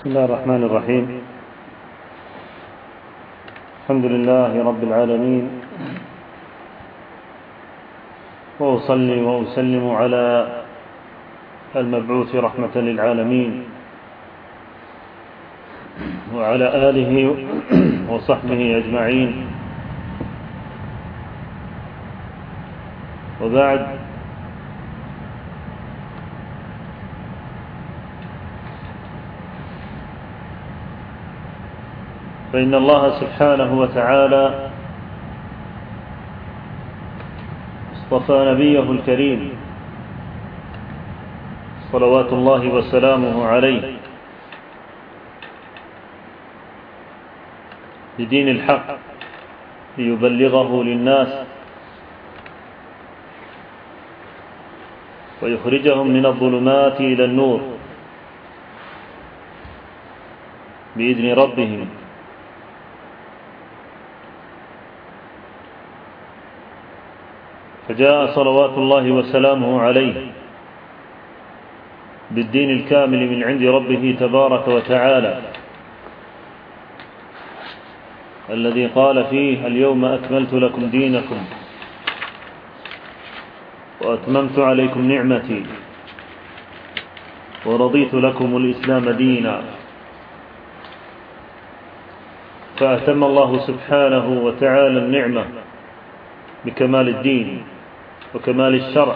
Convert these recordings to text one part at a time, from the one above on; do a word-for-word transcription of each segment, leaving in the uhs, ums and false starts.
بسم الله الرحمن الرحيم. الحمد لله رب العالمين، وأصلي وأسلم على المبعوث رحمة للعالمين وعلى آله وصحبه أجمعين، وبعد. فإن الله سبحانه وتعالى اصطفى نبيه الكريم صلوات الله وسلامه عليه بدين الحق ليبلغه للناس ويخرجهم من الظلمات إلى النور بإذن ربهم. فجاء صلوات الله وسلامه عليه بالدين الكامل من عند ربه تبارك وتعالى، الذي قال فيه: اليوم أكملت لكم دينكم وأتممت عليكم نعمتي ورضيت لكم الإسلام دينا. فأتم الله سبحانه وتعالى النعمة بكمال الدين وكمال الشرع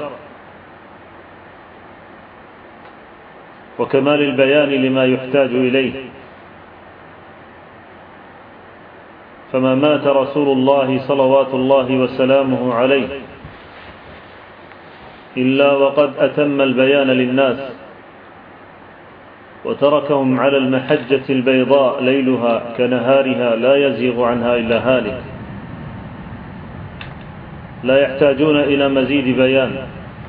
وكمال البيان لما يحتاج إليه. فما مات رسول الله صلوات الله وسلامه عليه إلا وقد أتم البيان للناس وتركهم على المحجة البيضاء ليلها كنهارها لا يزيغ عنها إلا هالك، لا يحتاجون إلى مزيد بيان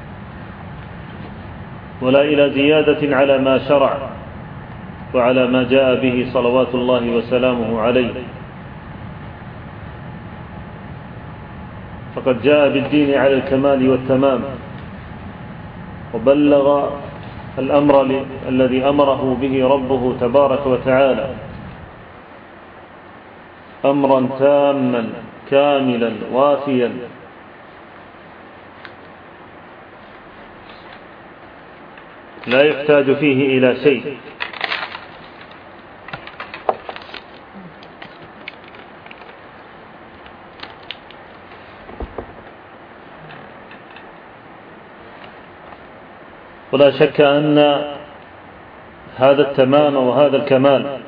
ولا إلى زيادة على ما شرع وعلى ما جاء به صلوات الله وسلامه عليه. فقد جاء بالدين على الكمال والتمام، وبلغ الأمر الذي أمره به ربه تبارك وتعالى أمرا تاما كاملا وافيا، لا يحتاج فيه إلى شيء. ولا شك أن هذا التمام وهذا الكمال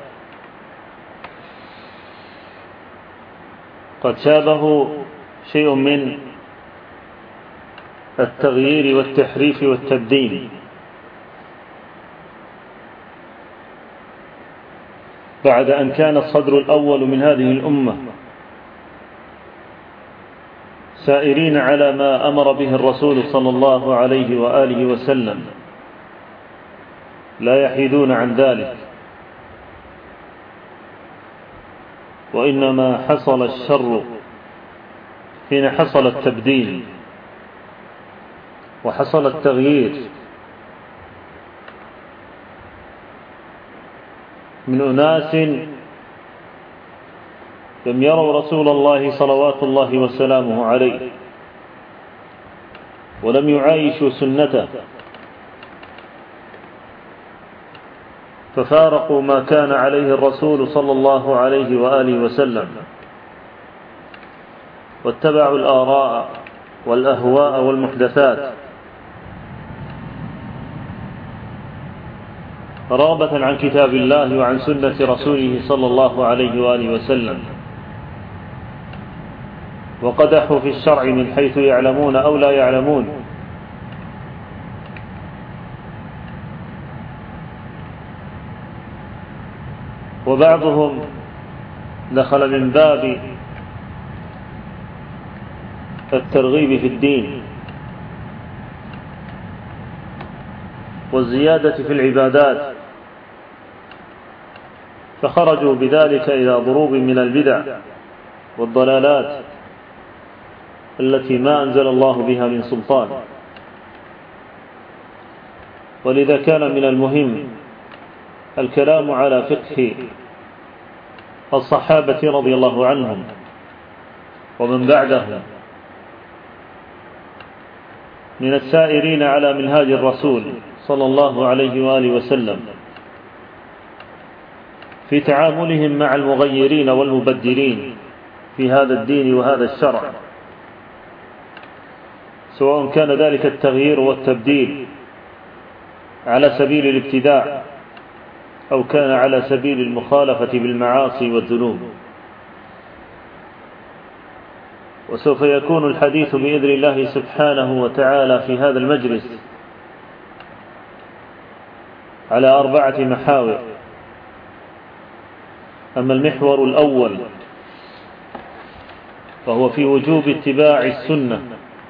قد شابه شيء من التغيير والتحريف والتبديل بعد أن كان الصدر الأول من هذه الأمة سائرين على ما أمر به الرسول صلى الله عليه وآله وسلم، لا يحيدون عن ذلك. وإنما حصل الشر حين حصل التبديل وحصل التغيير من أناس لم يروا رسول الله صلوات الله وسلامه عليه ولم يعايشوا سنته، ففارقوا ما كان عليه الرسول صلى الله عليه وآله وسلم واتبعوا الآراء والأهواء والمحدثات رغبة عن كتاب الله وعن سنة رسوله صلى الله عليه وآله وسلم، وقدحوا في الشرع من حيث يعلمون أو لا يعلمون. وبعضهم دخل من باب الترغيب في الدين والزيادة في العبادات، فخرجوا بذلك إلى ضروب من البدع والضلالات التي ما أنزل الله بها من سلطان. ولذا كان من المهم الكلام على فقه الصحابة رضي الله عنهم ومن بعدهم من السائرين على منهاج الرسول صلى الله عليه وآله وسلم في تعاملهم مع المغيرين والمبدلين في هذا الدين وهذا الشرع، سواء كان ذلك التغيير والتبديل على سبيل الابتداع أو كان على سبيل المخالفة بالمعاصي والذنوب. وسوف يكون الحديث بإذن الله سبحانه وتعالى في هذا المجلس على أربعة محاور. أما المحور الأول فهو في وجوب اتباع السنة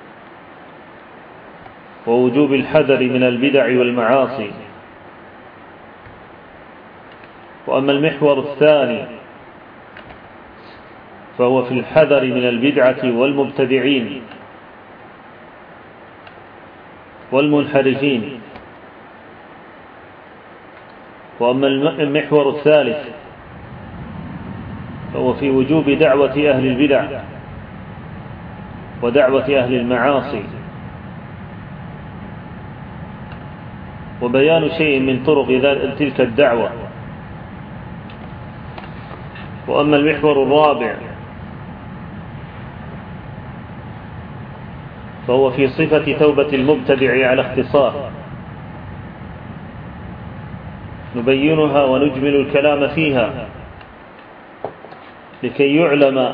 ووجوب الحذر من البدع والمعاصي. وأما المحور الثاني فهو في الحذر من البدعة والمبتدعين والمنحرفين. وأما المحور الثالث فهو في وجوب دعوة أهل البدع ودعوة أهل المعاصي وبيان شيء من طرق تلك الدعوة. وأما المحور الرابع فهو في صفة توبة المبتدع على اختصار، نبينها ونجمل الكلام فيها لكي يعلم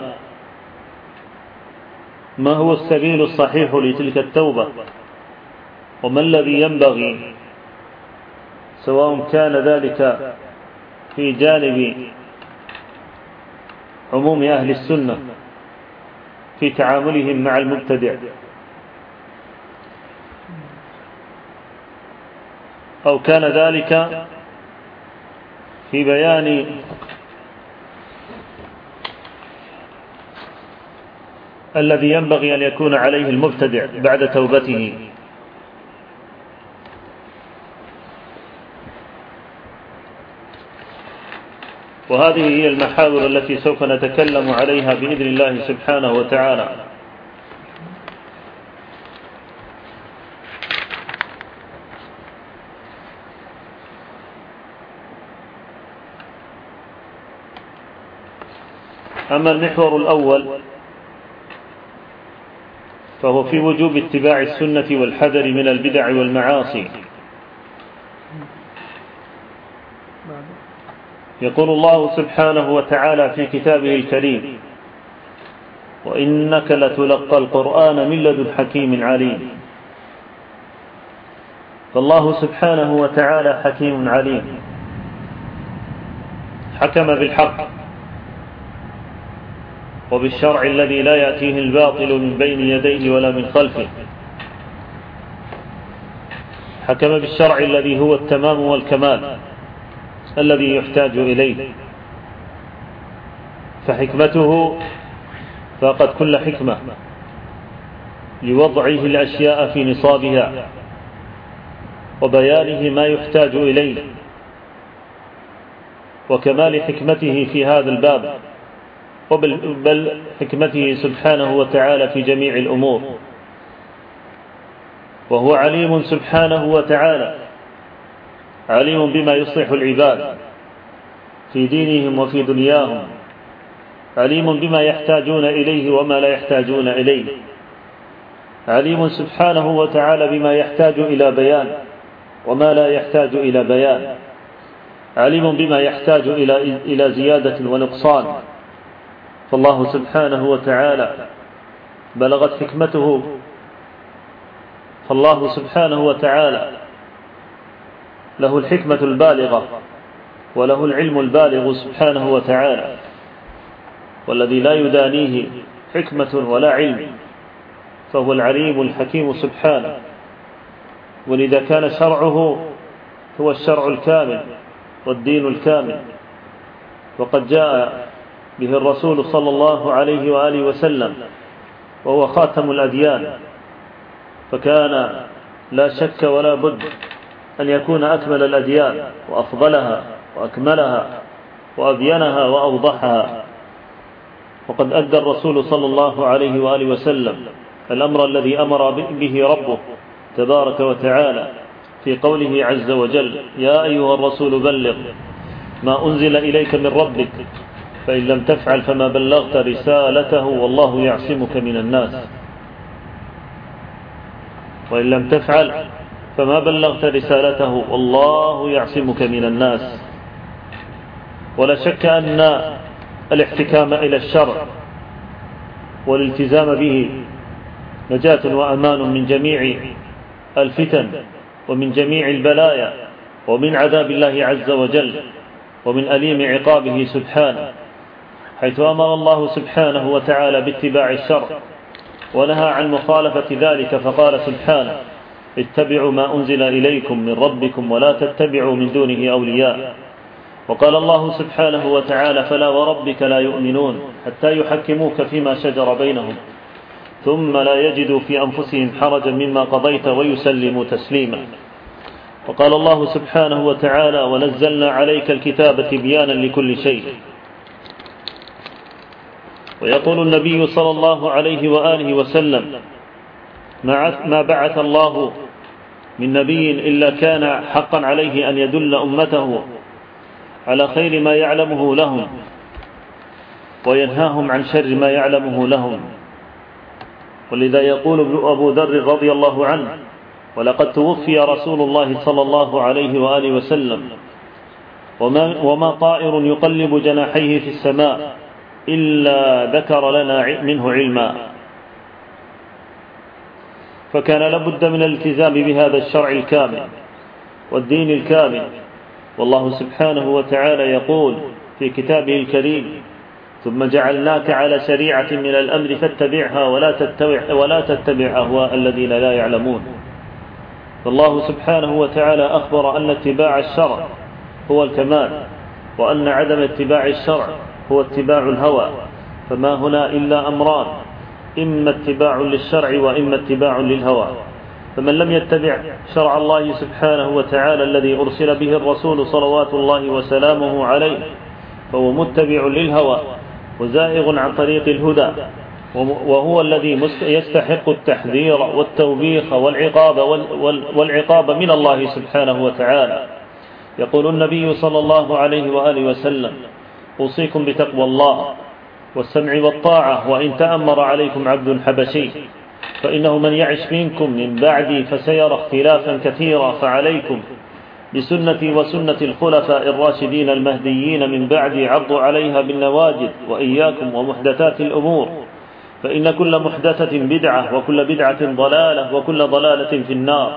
ما هو السبيل الصحيح لتلك التوبة وما الذي ينبغي، سواء كان ذلك في جانب عموم أهل السنة في تعاملهم مع المبتدع أو كان ذلك في بيان الذي ينبغي أن يكون عليه المبتدع بعد توبته. وهذه هي المحاور التي سوف نتكلم عليها بإذن الله سبحانه وتعالى. أما المحور الأول فهو في وجوب اتباع السنة والحذر من البدع والمعاصي. يقول الله سبحانه وتعالى في كتابه الكريم: وإنك لتلقى القرآن من لدن حكيم عليم. فالله سبحانه وتعالى حكيم عليم، حكم بالحق وبالشرع الذي لا يأتيه الباطل من بين يديه ولا من خلفه، حكم بالشرع الذي هو التمام والكمال الذي يحتاج إليه، فحكمته فقد كل حكمة لوضعه الأشياء في نصابها وبيانه ما يحتاج إليه وكمال حكمته في هذا الباب، بل حكمته سبحانه وتعالى في جميع الأمور. وهو عليم سبحانه وتعالى، عليم بما يصلح العباد في دينهم وفي دنياهم، عليم بما يحتاجون إليه وما لا يحتاجون إليه، عليم سبحانه وتعالى بما يحتاج إلى بيان وما لا يحتاج إلى بيان، عليم بما يحتاج إلى إلى زيادة ونقصان. فالله سبحانه وتعالى بلغت حكمته، فالله سبحانه وتعالى له الحكمة البالغة وله العلم البالغ سبحانه وتعالى، والذي لا يدانيه حكمة ولا علم فهو العليم الحكيم سبحانه. ولذا كان شرعه هو الشرع الكامل والدين الكامل، وقد جاء به الرسول صلى الله عليه وآله وسلم وهو خاتم الأديان، فكان لا شك ولا بد أن يكون أكمل الأديان وأفضلها وأكملها وأبينها وأوضحها. وقد أدى الرسول صلى الله عليه وآله وسلم الأمر الذي أمر به ربه تبارك وتعالى في قوله عز وجل: يا أيها الرسول بلغ ما أنزل إليك من ربك فإن لم تفعل فما بلغت رسالته والله يعصمك من الناس. وإن لم تفعل فما بلغت رسالته والله يعصمك من الناس. ولا شك أن الاحتكام إلى الشرع والالتزام به نجاة وأمان من جميع الفتن ومن جميع البلايا ومن عذاب الله عز وجل ومن أليم عقابه سبحانه، حيث أمر الله سبحانه وتعالى باتباع الشرع ونهى عن مخالفة ذلك، فقال سبحانه: اتبعوا ما أنزل إليكم من ربكم ولا تتبعوا من دونه أولياء. وقال الله سبحانه وتعالى: فلا وربك لا يؤمنون حتى يحكموك فيما شجر بينهم ثم لا يجدوا في أنفسهم حرجا مما قضيت ويسلموا تسليما. وقال الله سبحانه وتعالى: ونزلنا عليك الكتاب تبيانا لكل شيء. ويقول النبي صلى الله عليه وآله وسلم: ما بعث الله من نبي إلا كان حقا عليه أن يدل أمته على خير ما يعلمه لهم وينهاهم عن شر ما يعلمه لهم. ولذا يقول أبو ذر رضي الله عنه: ولقد توفي رسول الله صلى الله عليه وآله وسلم وما, وما طائر يقلب جناحيه في السماء إلا ذكر لنا منه علما. فكان لابد من الالتزام بهذا الشرع الكامل والدين الكامل. والله سبحانه وتعالى يقول في كتابه الكريم: ثم جعلناك على شريعة من الأمر فاتبعها ولا تتبع, ولا تتبع أهواء الذين لا يعلمون. فالله سبحانه وتعالى أخبر أن اتباع الشرع هو الكمال، وأن عدم اتباع الشرع هو اتباع الهوى. فما هنا إلا أمران: إما اتباع للشرع وإما اتباع للهوى. فمن لم يتبع شرع الله سبحانه وتعالى الذي أرسل به الرسول صلوات الله وسلامه عليه فهو متبع للهوى وزائغ عن طريق الهدى، وهو الذي يستحق التحذير والتوبيخ والعقاب والعقاب من الله سبحانه وتعالى. يقول النبي صلى الله عليه وآله وسلم: أوصيكم بتقوى الله والسمع والطاعة وإن تأمر عليكم عبد حبشي، فإنه من يعش منكم من بعدي فسيرى اختلافا كثيرا، فعليكم بسنتي وسنة الخلفاء الراشدين المهديين من بعدي عضوا عليها بالنواجذ، وإياكم ومحدثات الأمور، فإن كل محدثة بدعة وكل بدعة ضلالة وكل ضلالة في النار.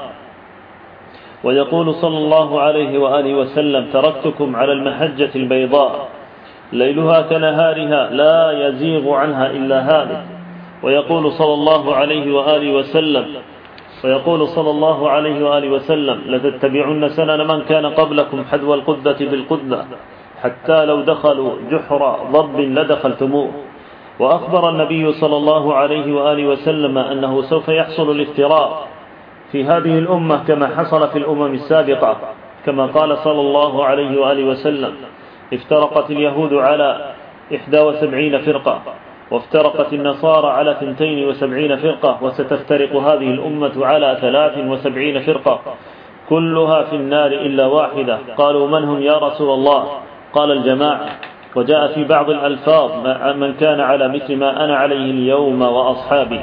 ويقول صلى الله عليه وآله وسلم: تركتكم على المحجة البيضاء ليلها كنهارها لا يزيغ عنها إلا هالك. ويقول صلى الله عليه وآله وسلم ويقول صلى الله عليه وآله وسلم: لتتبعن سنن من كان قبلكم حذو القذة بالقذة حتى لو دخلوا جحر ضب لدخلتموه. وأخبر النبي صلى الله عليه وآله وسلم أنه سوف يحصل الافتراق في هذه الأمة كما حصل في الأمم السابقة، كما قال صلى الله عليه وآله وسلم: افترقت اليهود على إحدى وسبعين فرقة وافترقت النصارى على ثنتين وسبعين فرقة وستفترق هذه الأمة على ثلاث وسبعين فرقة كلها في النار إلا واحدة. قالوا: من هم يا رسول الله؟ قال: الجماعة. وجاء في بعض الألفاظ: من كان على مثل ما أنا عليه اليوم وأصحابي.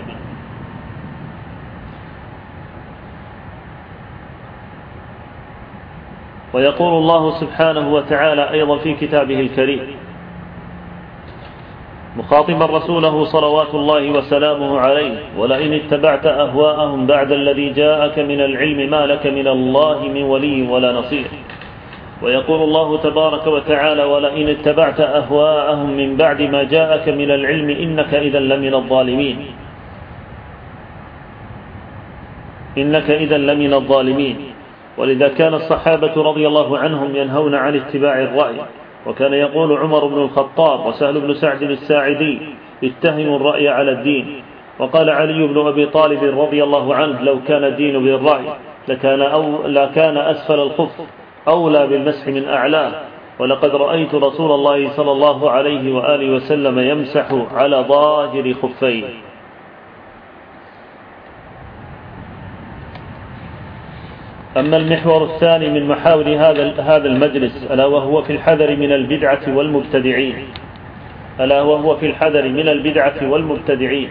ويقول الله سبحانه وتعالى أيضا في كتابه الكريم مخاطبا رسوله صلوات الله وسلامه عليه: ولئن اتبعت أهواءهم بعد الذي جاءك من العلم ما لك من الله من ولي ولا نصير. ويقول الله تبارك وتعالى: ولئن اتبعت أهواءهم من بعد ما جاءك من العلم إنك إذا لمن الظالمين إنك إذا لمن الظالمين. ولذا كان الصحابة رضي الله عنهم ينهون عن اتباع الرأي، وكان يقول عمر بن الخطاب وسهل بن سعد الساعدي: اتهموا الرأي على الدين. وقال علي بن أبي طالب رضي الله عنه: لو كان الدين بالرأي لكان, أو لكان أسفل الخف أولى بالمسح من أعلاه. ولقد رأيت رسول الله صلى الله عليه وآله وسلم يمسح على ظاهر خفيه. أما المحور الثاني من محاور هذا هذا المجلس ألا وهو في الحذر من البدعة والمبتدعين ألا وهو في الحذر من البدعة والمبتدعين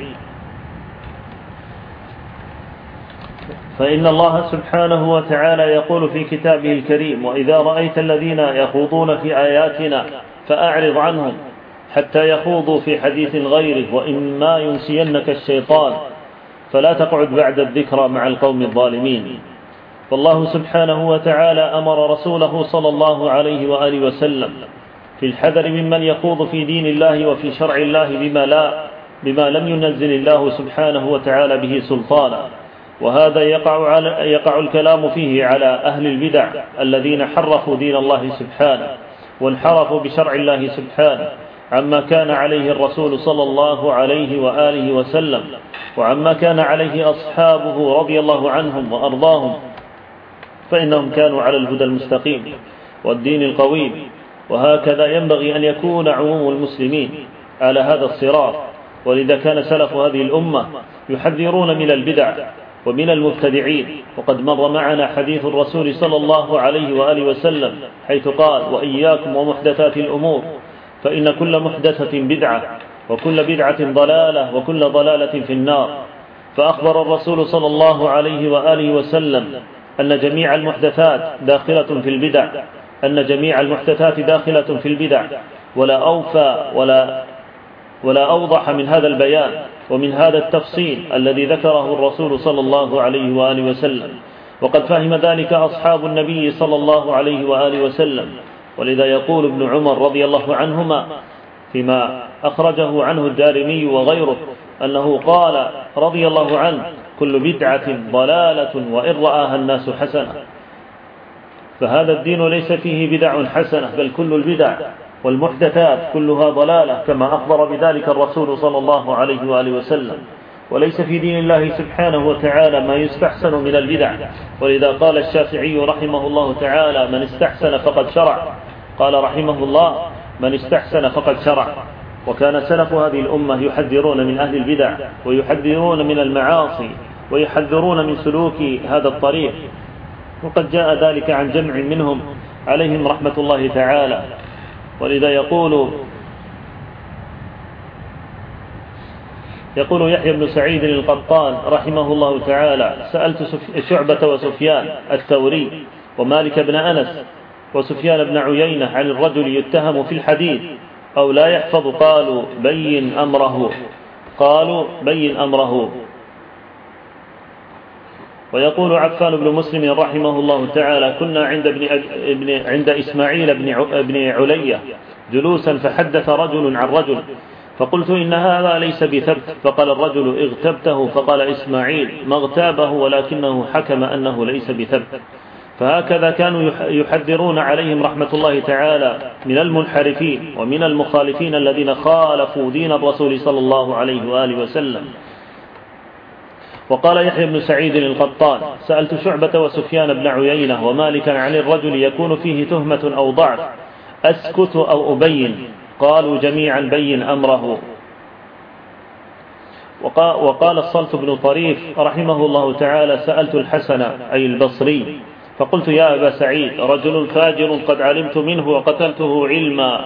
فإن الله سبحانه وتعالى يقول في كتابه الكريم: وإذا رأيت الذين يخوضون في آياتنا فأعرض عنهم حتى يخوضوا في حديث غيره وإما ينسينك الشيطان فلا تقعد بعد الذكرى مع القوم الظالمين. فالله سبحانه وتعالى أمر رسوله صلى الله عليه وآله وسلم في الحذر ممن يخوض في دين الله وفي شرع الله بما, لا بما لم ينزل الله سبحانه وتعالى به سلطانا، وهذا يقع, على يقع الكلام فيه على أهل البدع الذين حرفوا دين الله سبحانه وانحرفوا بشرع الله سبحانه عما كان عليه الرسول صلى الله عليه وآله وسلم وعما كان عليه أصحابه رضي الله عنهم وأرضاهم، فإنهم كانوا على الهدى المستقيم والدين القويم. وهكذا ينبغي أن يكون عموم المسلمين على هذا الصراط. ولذا كان سلف هذه الأمة يحذرون من البدع ومن المبتدعين، وقد مر معنا حديث الرسول صلى الله عليه وآله وسلم حيث قال: وإياكم ومحدثات الأمور فإن كل محدثة بدعة وكل بدعة ضلالة وكل ضلالة في النار. فأخبر الرسول صلى الله عليه وآله وسلم أن جميع المحدثات داخلة في البدع أن جميع المحدثات داخلة في البدع ولا أوفى ولا ولا أوضح من هذا البيان ومن هذا التفصيل الذي ذكره الرسول صلى الله عليه وآله وسلم، وقد فهم ذلك أصحاب النبي صلى الله عليه وآله وسلم. ولذا يقول ابن عمر رضي الله عنهما فيما أخرجه عنه الدارمي وغيره أنه قال رضي الله عنه: كل بدعة ضلالة وإن رآها الناس حسنة. فهذا الدين ليس فيه بدع حسنة، بل كل البدع والمحدثات كلها ضلالة كما أخبر بذلك الرسول صلى الله عليه وآله وسلم. وليس في دين الله سبحانه وتعالى ما يستحسن من البدع. ولذا قال الشافعي رحمه الله تعالى: من استحسن فقد شرع. قال رحمه الله: من استحسن فقد شرع. وكان سلف هذه الأمة يحذرون من أهل البدع ويحذرون من المعاصي ويحذرون من سلوك هذا الطريق، وقد جاء ذلك عن جمع منهم عليهم رحمة الله تعالى. ولذا يقول يقول يحيى بن سعيد القطان رحمه الله تعالى: سألت شعبة وسفيان الثوري ومالك بن أنس وسفيان بن عيينة عن الرجل يتهم في الحديث أو لا يحفظ، قالوا بين أمره قالوا بين أمره. ويقول عفان بن مسلم رحمه الله تعالى: كنا عند ابن ابن عند إسماعيل بن علية جلوسا فحدث رجل عن رجل، فقلت إن هذا ليس بثبت، فقال الرجل: اغتبته، فقال إسماعيل: ما اغتابه ولكنه حكم أنه ليس بثبت. فهكذا كانوا يحذرون عليهم رحمة الله تعالى من المنحرفين ومن المخالفين الذين خالفوا دين الرسول صلى الله عليه وآله وسلم. وقال يحيى بن سعيد القطان: سألت شعبة وسفيان بن عيينة ومالكا عن الرجل يكون فيه تهمة أو ضعف أسكت أو أبين؟ قالوا جميعا بين أمره. وقال الصلت بن طريف رحمه الله تعالى: سألت الحسن أي البصري فقلت: يا أبا سعيد، رجل فاجر قد علمت منه وقتلته علما،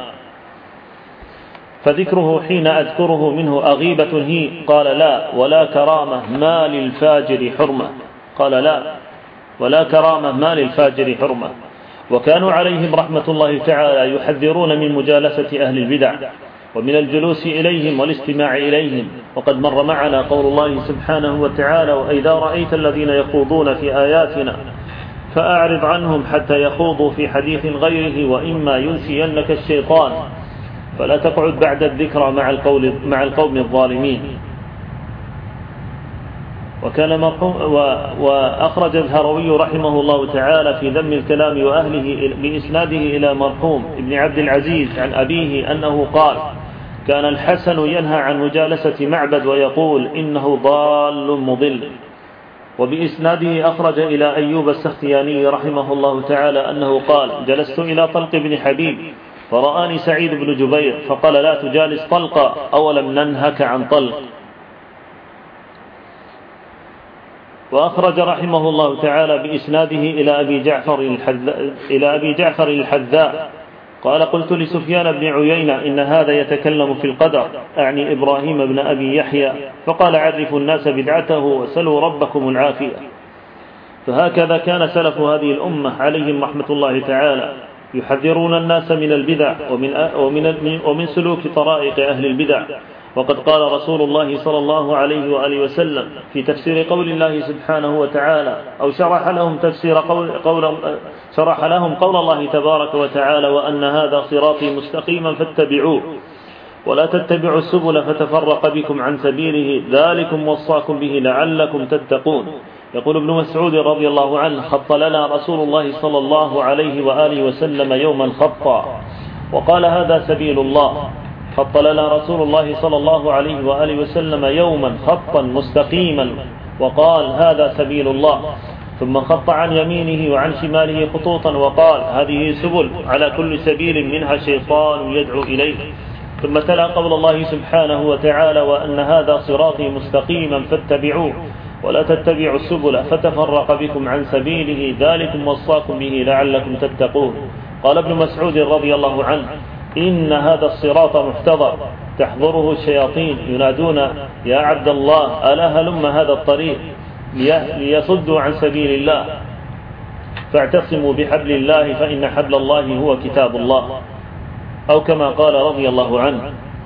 فذكره حين أذكره منه أغيبة هي؟ قال: لا، ولا كرامة، ما للفاجر حرمة. قال: لا، ولا كرامة، ما للفاجر حرمة. وكانوا عليهم رحمة الله تعالى يحذرون من مجالسة أهل البدع ومن الجلوس إليهم والاستماع إليهم. وقد مر معنا قول الله سبحانه وتعالى: وإذا رأيت الذين يخوضون في آياتنا فأعرض عنهم حتى يخوضوا في حديث غيره وإما ينسينك الشيطان فلا تقعد بعد الذكرى مع القول مع القوم الظالمين. وكان وأخرج الهروي رحمه الله تعالى في ذم الكلام وأهله بإسناده إلى مرحوم ابن عبد العزيز عن أبيه أنه قال: كان الحسن ينهى عن مجالسة معبد ويقول: إنه ضال مضل. وبإسناده أخرج إلى أيوب السختياني رحمه الله تعالى أنه قال: جلست إلى طلق بن حبيب فرآني سعيد بن جبير فقال: لا تجالس طلقا، أولم ننهك عن طلق. وأخرج رحمه الله تعالى بإسناده إلى أبي جعفر الحذاء, إلى أبي جعفر الحذاء قال: قلت لسفيان بن عيينة: إن هذا يتكلم في القدر، أعني إبراهيم بن أبي يحيى، فقال: عرفوا الناس بدعته وسلوا ربكم العافية. فهكذا كان سلف هذه الأمة عليهم رحمة الله تعالى يحذرون الناس من البدع ومن, ومن, ومن سلوك طرائق أهل البدع. وقد قال رسول الله صلى الله عليه وآله وسلم في تفسير قول الله سبحانه وتعالى، أو شرح لهم تفسير قول, قول شرح لهم قول الله تبارك وتعالى: وأن هذا صراطي مستقيما فاتبعوه ولا تتبعوا السبل فتفرق بكم عن سبيله ذلكم وصاكم به لعلكم تتقون. يقول ابن مسعود رضي الله عنه: خط لنا رسول الله صلى الله عليه وآله وسلم يوما خطا وقال: هذا سبيل الله. خط لنا رسول الله صلى الله عليه وآله وسلم يوما خطا مستقيما وقال: هذا سبيل الله. ثم خط عن يمينه وعن شماله خطوطا وقال: هذه سبل على كل سبيل منها شيطان يدعو إليه. ثم تلا قول الله سبحانه وتعالى: وأن هذا صراطي مستقيما فاتبعوه ولا تتبعوا السبل فتفرق بكم عن سبيله ذلكم وصاكم به لعلكم تتقون. قال ابن مسعود رضي الله عنه: إن هذا الصراط محتضر تحضره الشياطين ينادون: يا عبد الله ألا هلم هذا الطريق ليصدوا عن سبيل الله، فاعتصموا بحبل الله فإن حبل الله هو كتاب الله، أو كما قال رضي الله عنه.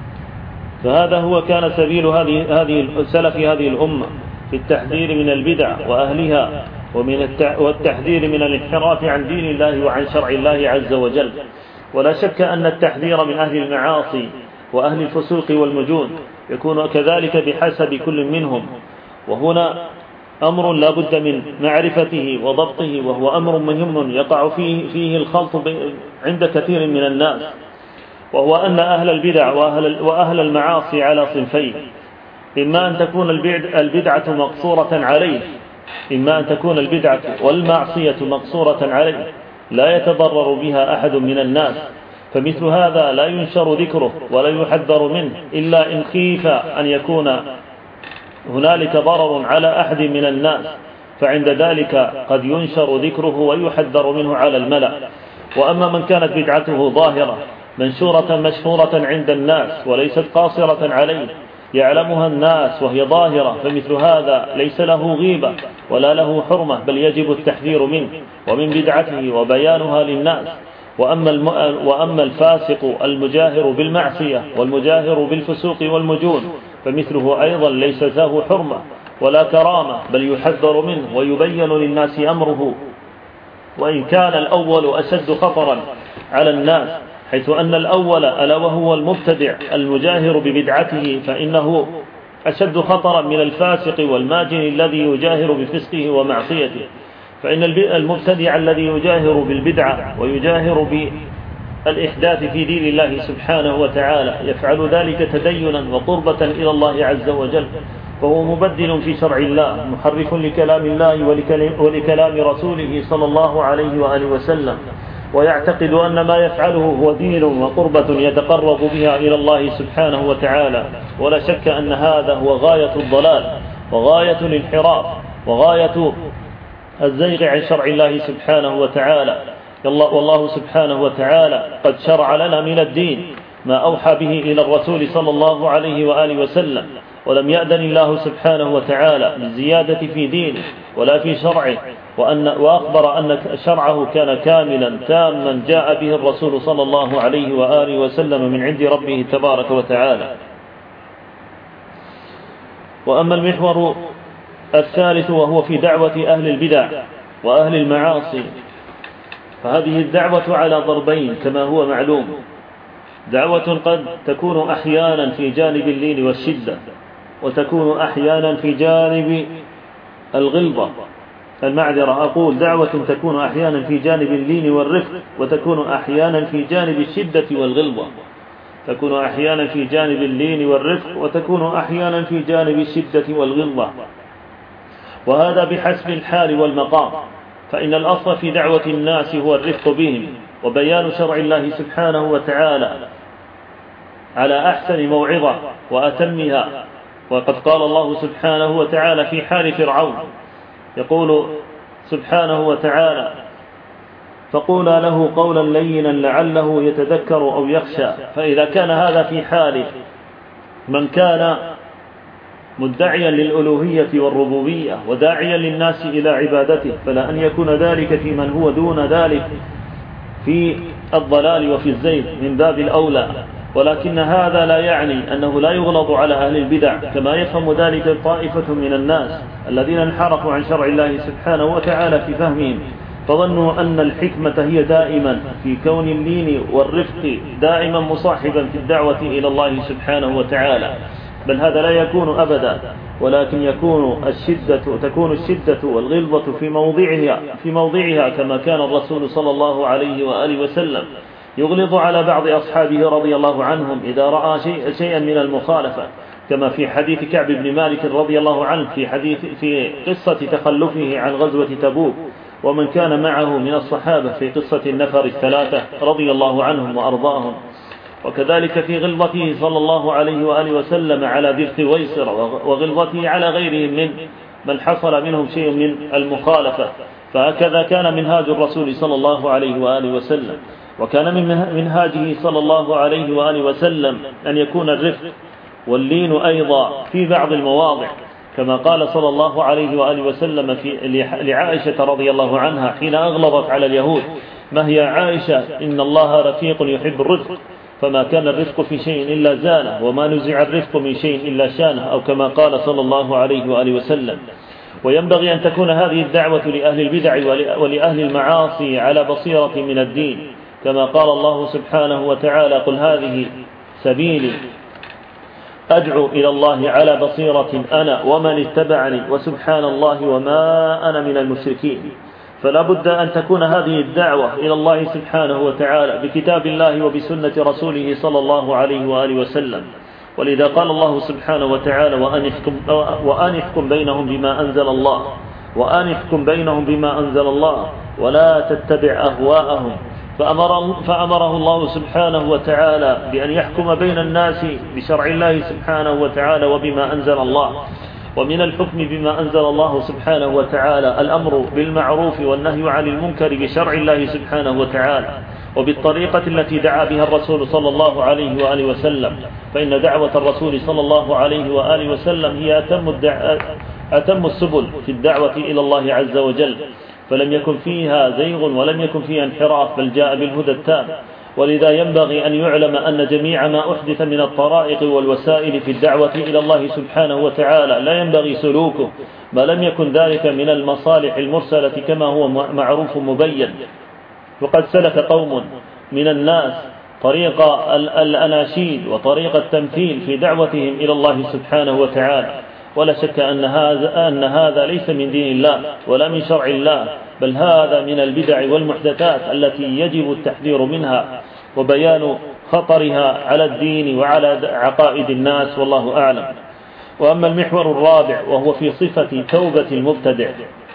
فهذا هو كان سبيل هذه هذه سلف هذه الأمة في التحذير من البدع وأهلها، ومن والتحذير من الانحراف عن دين الله وعن شرع الله عز وجل. ولا شك أن التحذير من أهل المعاصي وأهل الفسوق والمجون يكون كذلك بحسب كل منهم، وهنا أمر لا بد من معرفته وضبطه، وهو أمر مهم يقع فيه, فيه الخلط عند كثير من الناس، وهو أن أهل البدع وأهل, وأهل المعاصي على صنفين: إما أن تكون البدعة مقصورة عليه إما أن تكون البدعة والمعصية مقصورة عليه لا يتضرر بها أحد من الناس، فمثل هذا لا ينشر ذكره ولا يحذر منه إلا إن خيف أن يكون هنالك ضرر على أحد من الناس، فعند ذلك قد ينشر ذكره ويحذر منه على الملأ. وأما من كانت بدعته ظاهرة منشورة مشهورة عند الناس وليست قاصرة عليه يعلمها الناس وهي ظاهرة، فمثل هذا ليس له غيبة ولا له حرمة، بل يجب التحذير منه ومن بدعته وبيانها للناس. وأما, وأما الفاسق المجاهر بالمعصية والمجاهر بالفسوق والمجون فمثله أيضا ليس له حرمة ولا كرامة، بل يحذر منه ويبين للناس أمره، وإن كان الأول أشد خطرا على الناس، حيث أن الأول ألا وهو المبتدع المجاهر ببدعته فإنه أشد خطرا من الفاسق والماجن الذي يجاهر بفسقه ومعصيته. فإن المبتدع الذي يجاهر بالبدعة ويجاهر بالإحداث في دين الله سبحانه وتعالى يفعل ذلك تدينا وقربة إلى الله عز وجل، فهو مبدل في شرع الله محرف لكلام الله ولكلام رسوله صلى الله عليه وآله وسلم، ويعتقد أن ما يفعله هو دين وقربة يتقرب بها إلى الله سبحانه وتعالى. ولا شك أن هذا هو غاية الضلال وغاية الانحراف وغاية الزيغ عن شرع الله سبحانه وتعالى. والله سبحانه وتعالى قد شرع لنا من الدين ما أوحى به إلى الرسول صلى الله عليه وآله وسلم، ولم يأذن الله سبحانه وتعالى بالزيادة في دينه ولا في شرعه، وأن وأخبر أن شرعه كان كاملا تاما جاء به الرسول صلى الله عليه وآله وسلم من عند ربه تبارك وتعالى. وأما المحور الثالث وهو في دعوة أهل البدع وأهل المعاصي، فهذه الدعوة على ضربين كما هو معلوم: دعوة قد تكون أحيانا في جانب اللين والشدة، وتكون أحيانا في جانب الغلظة المعذرة أقول دعوة تكون أحيانا في جانب اللين والرفق، وتكون أحيانا في جانب الشدة والغلظة تكون أحيانا في جانب اللين والرفق وتكون أحيانا في جانب الشدة والغلظة. وهذا بحسب الحال والمقام، فإن الأصل في دعوة الناس هو الرفق بهم وبيان شرع الله سبحانه وتعالى على أحسن موعظة وأتمها. وقد قال الله سبحانه وتعالى في حال فرعون، يقول سبحانه وتعالى: فقولا له قولا لينا لعله يتذكر أو يخشى. فإذا كان هذا في حال من كان مدعيا للألوهية والربوبية وداعيا للناس إلى عبادته، فلا أن يكون ذلك في من هو دون ذلك في الضلال وفي الزيغ من باب الأولى. ولكن هذا لا يعني أنه لا يغلظ على أهل البدع، كما يفهم ذلك طائفة من الناس الذين انحرفوا عن شرع الله سبحانه وتعالى في فهمهم، فظنوا أن الحكمة هي دائما في كون اللين والرفق دائما مصاحبا في الدعوة إلى الله سبحانه وتعالى، بل هذا لا يكون أبدا، ولكن يكون الشدة تكون الشدة والغلظة في موضعها في موضعها كما كان الرسول صلى الله عليه وآله وسلم يغلظ على بعض أصحابه رضي الله عنهم إذا رأى شيء شيئا من المخالفة، كما في حديث كعب بن مالك رضي الله عنه في حديث في قصة تخلفه عن غزوة تبوك، ومن كان معه من الصحابة في قصة النفر الثلاثة رضي الله عنهم وأرضاهم. وكذلك في غلظته صلى الله عليه وآله وسلم على ذي الخويصر، وغلظته على غيرهم من من حصل منهم شيء من المخالفة. فهكذا كان منهاج الرسول صلى الله عليه وآله وسلم. وكان من منهاجه صلى الله عليه وآله وسلم أن يكون الرفق واللين أيضا في بعض المواضع، كما قال صلى الله عليه وآله وسلم في لعائشة رضي الله عنها حين أغلظت على اليهود: ما هي عائشة إن الله رفيق يحب الرفق، فما كان الرفق في شيء إلا زانه، وما نزع الرفق من شيء إلا شانه، أو كما قال صلى الله عليه وآله وسلم. وينبغي أن تكون هذه الدعوة لأهل البدع ولأهل المعاصي على بصيرة من الدين، كما قال الله سبحانه وتعالى: قل هذه سبيلي أدعو إلى الله على بصيرة أنا ومن اتبعني وسبحان الله وما أنا من المشركين. فلا بد أن تكون هذه الدعوة إلى الله سبحانه وتعالى بكتاب الله وبسنة رسوله صلى الله عليه وآله وسلم. ولذا قال الله سبحانه وتعالى: وأن يحكم, وأن يحكم بينهم بما أنزل الله وأن يحكم بينهم بما أنزل الله ولا تتبع أهواءهم. فأمر فأمره الله سبحانه وتعالى بأن يحكم بين الناس بشرع الله سبحانه وتعالى وبما أنزل الله. ومن الحكم بما أنزل الله سبحانه وتعالى الأمر بالمعروف والنهي عن المنكر بشرع الله سبحانه وتعالى وبالطريقة التي دعا بها الرسول صلى الله عليه وآله وسلم. فإن دعوة الرسول صلى الله عليه وآله وسلم هي أتم, الدع... أتم السبل في الدعوة إلى الله عز وجل، فلم يكن فيها زيغ ولم يكن فيها انحراف، بل جاء بالهدى التام. ولذا ينبغي أن يعلم أن جميع ما أحدث من الطرائق والوسائل في الدعوة إلى الله سبحانه وتعالى لا ينبغي سلوكه ما لم يكن ذلك من المصالح المرسلة كما هو معروف مبين. وقد سلك قوم من الناس طريق الأناشيد وطريق التمثيل في دعوتهم إلى الله سبحانه وتعالى، ولا شك أن هذا, أن هذا ليس من دين الله ولا من شرع الله، بل هذا من البدع والمحدثات التي يجب التحذير منها وبيان خطرها على الدين وعلى عقائد الناس، والله أعلم. وأما المحور الرابع وهو في صفة توبة المبتدع،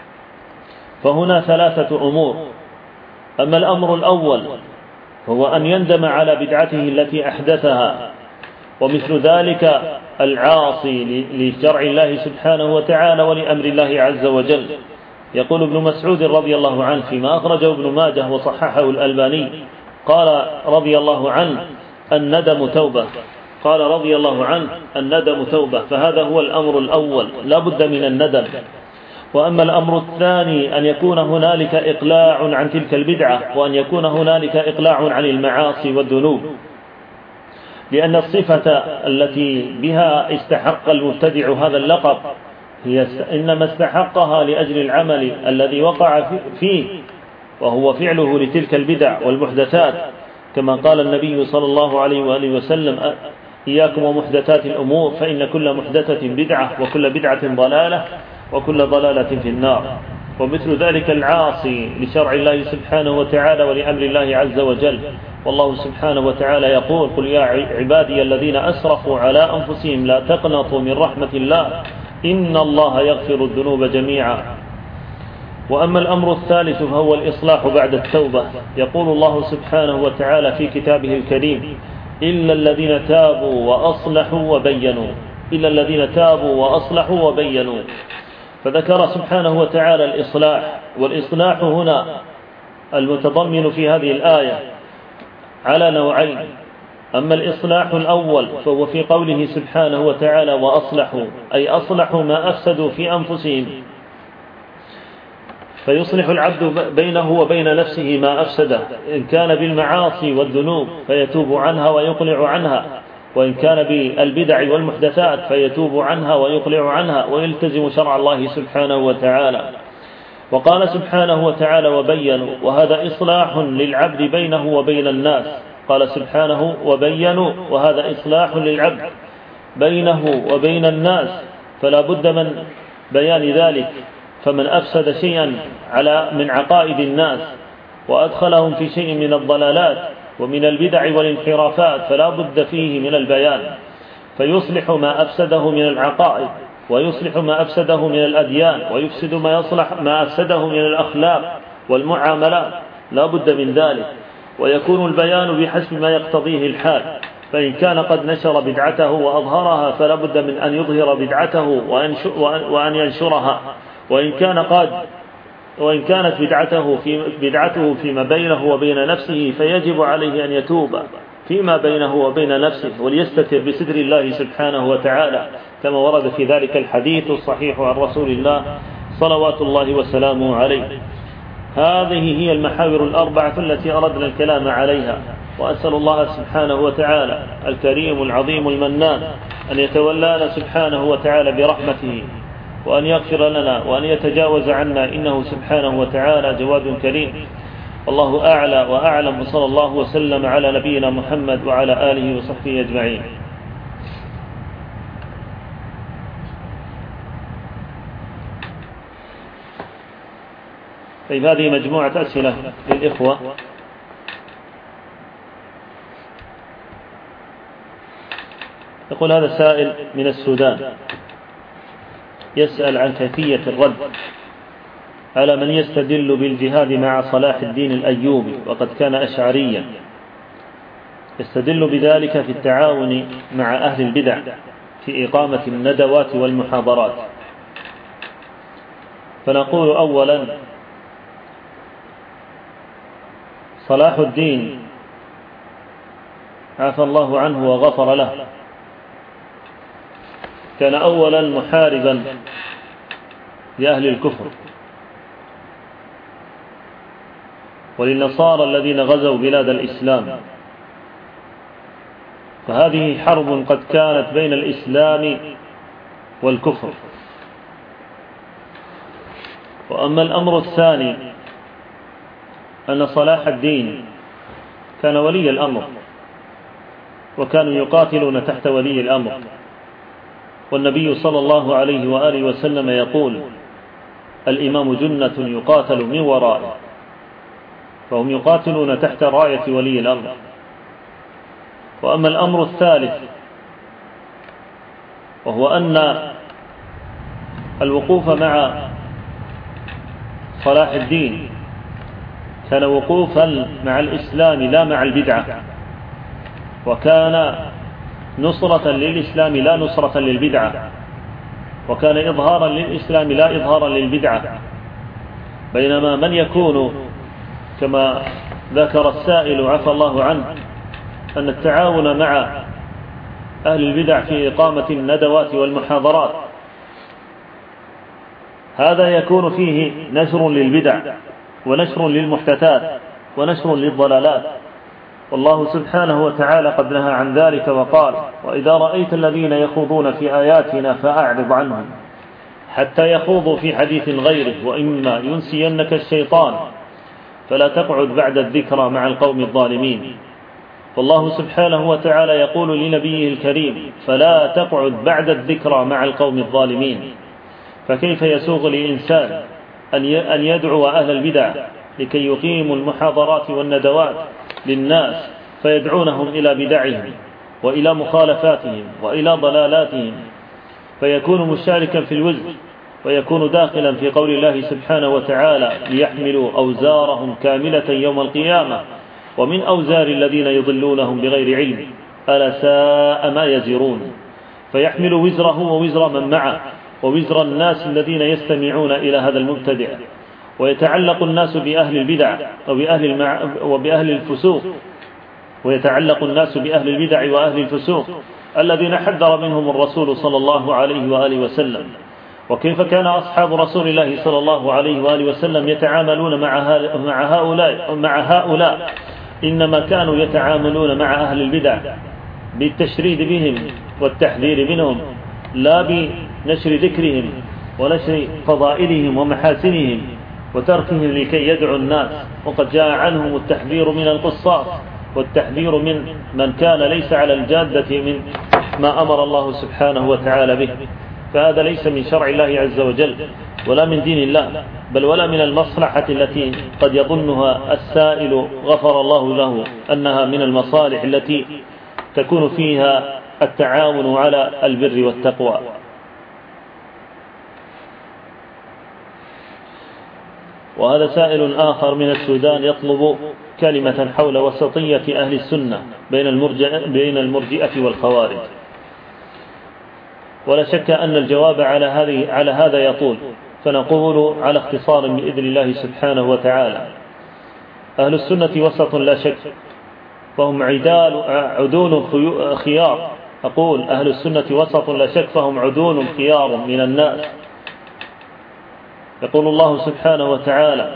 فهنا ثلاثة أمور. أما الأمر الأول هو أن يندم على بدعته التي أحدثها، ومثل ذلك العاصي لشرع الله سبحانه وتعالى ولأمر الله عز وجل. يقول ابن مسعود رضي الله عنه فيما أخرجه ابن ماجه وصححه الألباني، قال رضي الله عنه: الندم توبة. قال رضي الله عنه: الندم توبة. فهذا هو الأمر الأول، لا بد من الندم. وأما الأمر الثاني أن يكون هنالك إقلاع عن تلك البدعة، وأن يكون هنالك إقلاع عن المعاصي والذنوب، لأن الصفة التي بها استحق المبتدع هذا اللقب هي إنما استحقها لأجل العمل الذي وقع فيه، وهو فعله لتلك البدع والمحدثات، كما قال النبي صلى الله عليه وآله وسلم: إياكم ومحدثات الأمور فإن كل محدثة بدعة وكل بدعة ضلالة وكل ضلالة في النار. ومثل ذلك العاصي لشرع الله سبحانه وتعالى ولأمر الله عز وجل. والله سبحانه وتعالى يقول: قل يا عبادي الذين أسرفوا على أنفسهم لا تقنطوا من رحمة الله إن الله يغفر الذنوب جميعا. وأما الأمر الثالث فهو الإصلاح بعد التوبة. يقول الله سبحانه وتعالى في كتابه الكريم: إلا الذين تابوا وأصلحوا وبينوا إلا الذين تابوا وأصلحوا وبينوا. فذكر سبحانه وتعالى الإصلاح، والإصلاح هنا المتضمن في هذه الآية على نوعين. أما الإصلاح الأول فهو في قوله سبحانه وتعالى: وأصلحوا، أي أصلحوا ما أفسدوا في أنفسهم، فيصلح العبد بينه وبين نفسه ما أفسده، إن كان بالمعاصي والذنوب فيتوب عنها ويقلع عنها، وإن كان بالبدع والمحدثات فيتوب عنها ويقلع عنها ويلتزم شرع الله سبحانه وتعالى. وقال سبحانه وتعالى: وبينوا، وهذا إصلاح للعبد بينه وبين الناس. قال سبحانه: وبينوا، وهذا إصلاح للعبد بينه وبين الناس، فلا بد من بيان ذلك. فمن أفسد شيئا على من عقائد الناس وأدخلهم في شيء من الضلالات ومن البدع والانحرافات فلا بد فيه من البيان، فيصلح ما أفسده من العقائد، ويصلح ما أفسده من الأديان، ويفسد ما يصلح ما أفسده من الأخلاق والمعاملات، لا بد من ذلك. ويكون البيان بحسب ما يقتضيه الحال، فإن كان قد نشر بدعته وأظهرها فلا بد من أن يظهر بدعته وأن ينشرها، وإن كان قد وإن كانت بدعته في بدعته فيما بينه وبين نفسه فيجب عليه أن يتوب فيما بينه وبين نفسه وليستتر بستر الله سبحانه وتعالى، كما ورد في ذلك الحديث الصحيح عن رسول الله صلوات الله وسلامه عليه. هذه هي المحاور الأربعة التي أردنا الكلام عليها، وأسأل الله سبحانه وتعالى الكريم العظيم المنان أن يتولانا سبحانه وتعالى برحمته، وأن يغفر لنا وأن يتجاوز عنا، إنه سبحانه وتعالى جواد كريم. الله أعلى وأعلم، وصلى الله وسلم على نبينا محمد وعلى آله وصحبه أجمعين. طيب، هذه مجموعة أسئلة للإخوة. يقول هذا سائل من السودان يسأل عن كيفية الرد على من يستدل بالجهاد مع صلاح الدين الأيوبي وقد كان أشعريا، يستدل بذلك في التعاون مع أهل البدع في إقامة الندوات والمحاضرات. فنقول أولا: صلاح الدين عفى الله عنه وغفر له كان أولا محاربا لأهل الكفر وللنصارى الذين غزوا بلاد الإسلام، فهذه حرب قد كانت بين الإسلام والكفر. وأما الأمر الثاني أن صلاح الدين كان ولي الأمر، وكانوا يقاتلون تحت ولي الأمر، والنبي صلى الله عليه وآله وسلم يقول: الإمام جنة يقاتل من ورائه، فهم يقاتلون تحت راية ولي الأمر. وأما الأمر الثالث وهو أن الوقوف مع صلاح الدين كان وقوفا مع الإسلام لا مع البدعة، وكان نصرة للإسلام لا نصرة للبدعة، وكان إظهارا للإسلام لا إظهارا للبدعة. بينما من يكون كما ذكر السائل عفى الله عنه أن التعاون مع أهل البدع في إقامة الندوات والمحاضرات هذا يكون فيه نشر للبدع ونشر للمحدثات ونشر للضلالات، والله سبحانه وتعالى قد نهى عن ذلك وقال: وإذا رأيت الذين يخوضون في آياتنا فأعرض عنهم حتى يخوضوا في حديث غيره وإما ينسينك الشيطان فلا تقعد بعد الذكرى مع القوم الظالمين. والله سبحانه وتعالى يقول لنبيه الكريم: فلا تقعد بعد الذكرى مع القوم الظالمين. فكيف يسوغ لإنسان أن يدعو أهل البدع لكي يقيموا المحاضرات والندوات للناس فيدعونهم إلى بدعهم وإلى مخالفاتهم وإلى ضلالاتهم؟ فيكون مشاركا في الوزر، ويكون داخلا في قول الله سبحانه وتعالى ليحملوا أوزارهم كاملة يوم القيامة ومن أوزار الذين يضلونهم بغير علم ألا ساء ما يزرون. فيحمل وزره ووزر من معه ووزر الناس الذين يستمعون إلى هذا المبتدع. ويتعلق الناس بأهل البدع وبأهل, المع... وبأهل الفسوق ويتعلق الناس بأهل البدع وأهل الفسوق الذين حذر منهم الرسول صلى الله عليه وآله وسلم. وكيف كان أصحاب رسول الله صلى الله عليه وآله وسلم يتعاملون مع مع هؤلاء مع هؤلاء إنما كانوا يتعاملون مع أهل البدع بالتشريد بهم والتحذير منهم، لا بنشر ذكرهم ونشر فضائلهم ومحاسنهم وتركهم لكي يدعو الناس. وقد جاء عنهم التحذير من القصاص والتحذير من من كان ليس على الجادة من ما أمر الله سبحانه وتعالى به. فهذا ليس من شرع الله عز وجل ولا من دين الله، بل ولا من المصلحة التي قد يظنها السائل غفر الله له أنها من المصالح التي تكون فيها التعاون على البر والتقوى. وهذا سائل آخر من السودان يطلب كلمة حول وسطية أهل السنة بين المرجئة, بين المرجئة والخوارج. ولا شك أن الجواب على هذه على هذا يطول، فنقول على اختصار بإذن الله سبحانه وتعالى: أهل السنة وسط لا شك، فهم عدال عدول خيار. أقول أهل السنة وسط لا شك، فهم عدول خيار من الناس. يقول الله سبحانه وتعالى: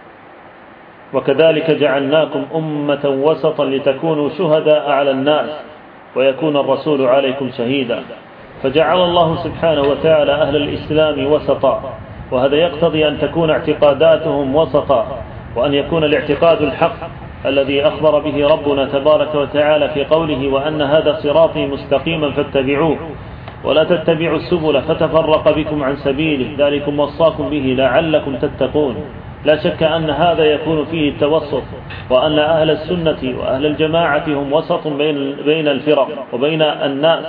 وكذلك جعلناكم أمة وسطا لتكونوا شهداء على الناس ويكون الرسول عليكم شهيدا. فجعل الله سبحانه وتعالى أهل الإسلام وسطا، وهذا يقتضي أن تكون اعتقاداتهم وسطا، وأن يكون الاعتقاد الحق الذي أخبر به ربنا تبارك وتعالى في قوله: وأن هذا صراطي مستقيما فاتبعوه ولا تتبعوا السبل فتفرق بكم عن سبيله ذلكم وصاكم به لعلكم تتقون. لا شك أن هذا يكون فيه التوسط، وأن أهل السنة وأهل الجماعة هم وسط بين بين الفرق وبين الناس.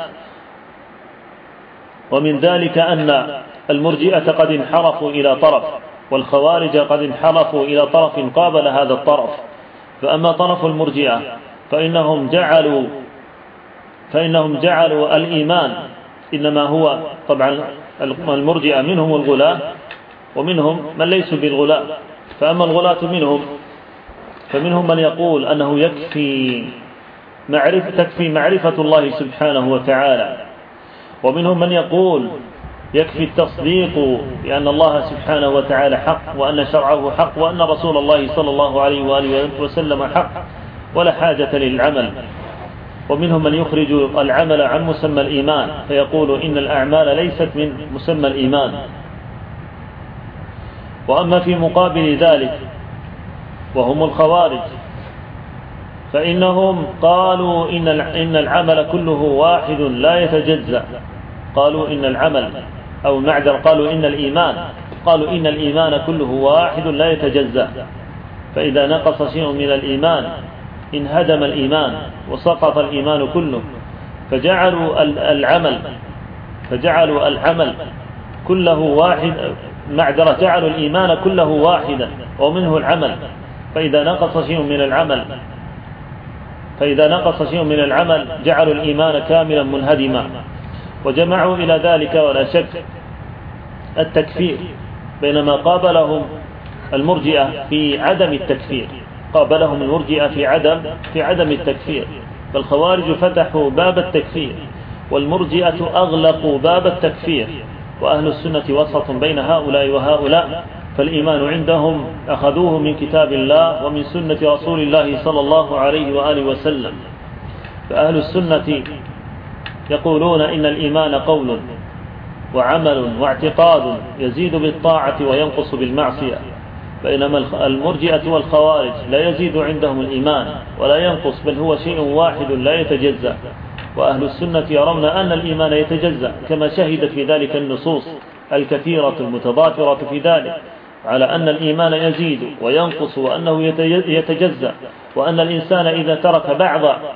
ومن ذلك أن المرجئة قد انحرفوا إلى طرف، والخوارج قد انحرفوا إلى طرف قابل هذا الطرف. فأما طرف المرجئة فإنهم جعلوا فإنهم جعلوا الإيمان إنما هو، طبعا المرجئة منهم الغلاة ومنهم من ليسوا بالغلاة. فأما الغلاة منهم فمنهم من يقول أنه يكفي معرفة تكفي معرفة الله سبحانه وتعالى، ومنهم من يقول يكفي التصديق بأن الله سبحانه وتعالى حق، وأن شرعه حق، وأن رسول الله صلى الله عليه وآله وسلم حق، ولا حاجة للعمل. ومنهم من يخرج العمل عن مسمى الإيمان، فيقول إن الأعمال ليست من مسمى الإيمان. وأما في مقابل ذلك وهم الخوارج فإنهم قالوا إن إن العمل كله واحد لا يتجزأ. قالوا إن العمل أو معذر قالوا إن الإيمان قالوا إن الإيمان كله واحد لا يتجزأ، فإذا نقص شيء من الإيمان انهدم الإيمان وسقط الإيمان كله. فجعلوا العمل فجعلوا العمل كله واحد معذرة جعلوا الإيمان كله واحدا ومنه العمل، فإذا نقص شيء من العمل فإذا نقص شيء من العمل جعلوا الإيمان كاملا منهدما. وجمعوا إلى ذلك ولا شك التكفير، بينما قابلهم المرجئة في عدم التكفير قابلهم المرجئة في عدم في عدم التكفير. فالخوارج فتحوا باب التكفير والمرجئة أغلقوا باب التكفير، وأهل السنة وسط بين هؤلاء وهؤلاء. فالإيمان عندهم أخذوه من كتاب الله ومن سنة رسول الله صلى الله عليه وآله وسلم. فأهل السنة يقولون إن الإيمان قول وعمل واعتقاد يزيد بالطاعة وينقص بالمعصية، بينما المرجئة والخوارج لا يزيد عندهم الإيمان ولا ينقص، بل هو شيء واحد لا يتجزأ. وأهل السنة يرون أن الإيمان يتجزأ، كما شهدت في ذلك النصوص الكثيرة المتضافرة في ذلك على أن الإيمان يزيد وينقص وأنه يتجزأ، وأن الإنسان إذا ترك بعض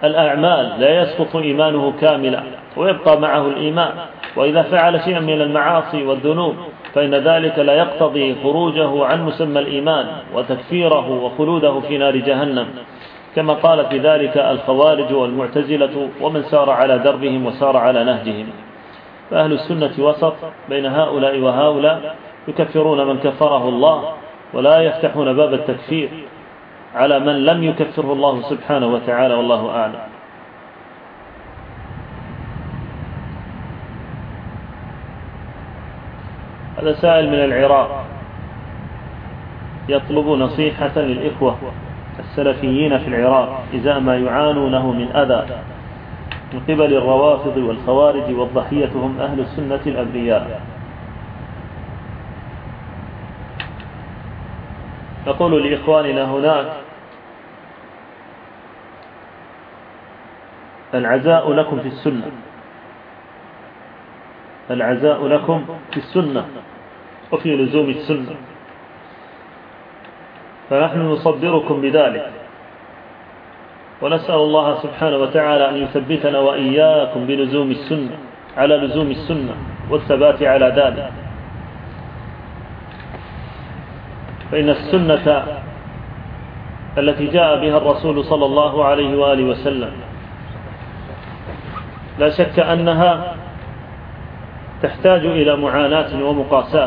الأعمال لا يسقط إيمانه كاملا ويبقى معه الإيمان، وإذا فعل شيئا من المعاصي والذنوب فإن ذلك لا يقتضي خروجه عن مسمى الإيمان وتكفيره وخلوده في نار جهنم، كما قال في ذلك الخوارج والمعتزلة ومن سار على دربهم وسار على نهجهم. فأهل السنة وسط بين هؤلاء وهؤلاء، يكفرون من كفره الله ولا يفتحون باب التكفير على من لم يكفره الله سبحانه وتعالى، والله أعلم. هذا سائل من العراق يطلب نصيحة للإخوة السلفيين في العراق إزاء ما يعانونه من أذى من قبل الروافض والخوارج، والضحية هم أهل السنة الأبرياء. نقول لإخواننا هناك: العزاء لكم في السنة، العزاء لكم في السنة وفي لزوم السنة، فنحن نصبركم بذلك، ونسأل الله سبحانه وتعالى أن يثبتنا وإياكم بلزوم السنة، على لزوم السنة والثبات على ذلك. فإن السنة التي جاء بها الرسول صلى الله عليه وآله وسلم لا شك أنها تحتاج إلى معاناة ومقاساة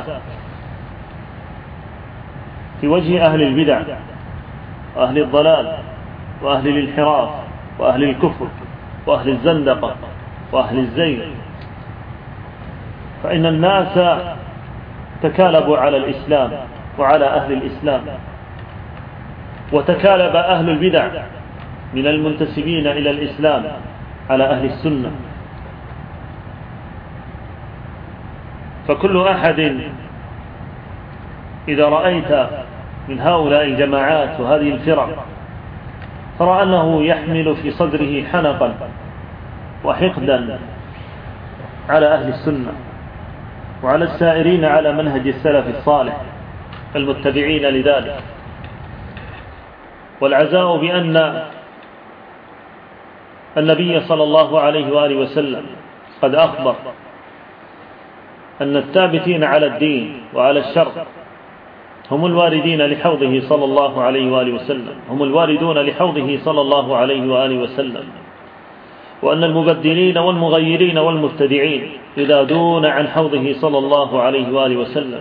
في وجه أهل البدع وأهل الضلال وأهل الانحراف وأهل الكفر وأهل الزندقة وأهل الزيغ. فإن الناس تكالبوا على الإسلام وعلى أهل الإسلام، وتكالب أهل البدع من المنتسبين إلى الإسلام على أهل السنة. فكل أحد إذا رأيت من هؤلاء الجماعات وهذه الفرق ترى أنه يحمل في صدره حنقا وحقدا على أهل السنة وعلى السائرين على منهج السلف الصالح المتبعين لذلك. والعزاء بأن النبي صلى الله عليه وآله وسلم قد أخبر أن الثابتين على الدين وعلى الشرع هم الواردين لحوضه صلى الله عليه وآله وسلم، هم الواردون لحوضه صلى الله عليه وآله وسلم، وأن المبدلين والمغيرين والمبتدعين يذادون عن حوضه صلى الله عليه وآله وسلم.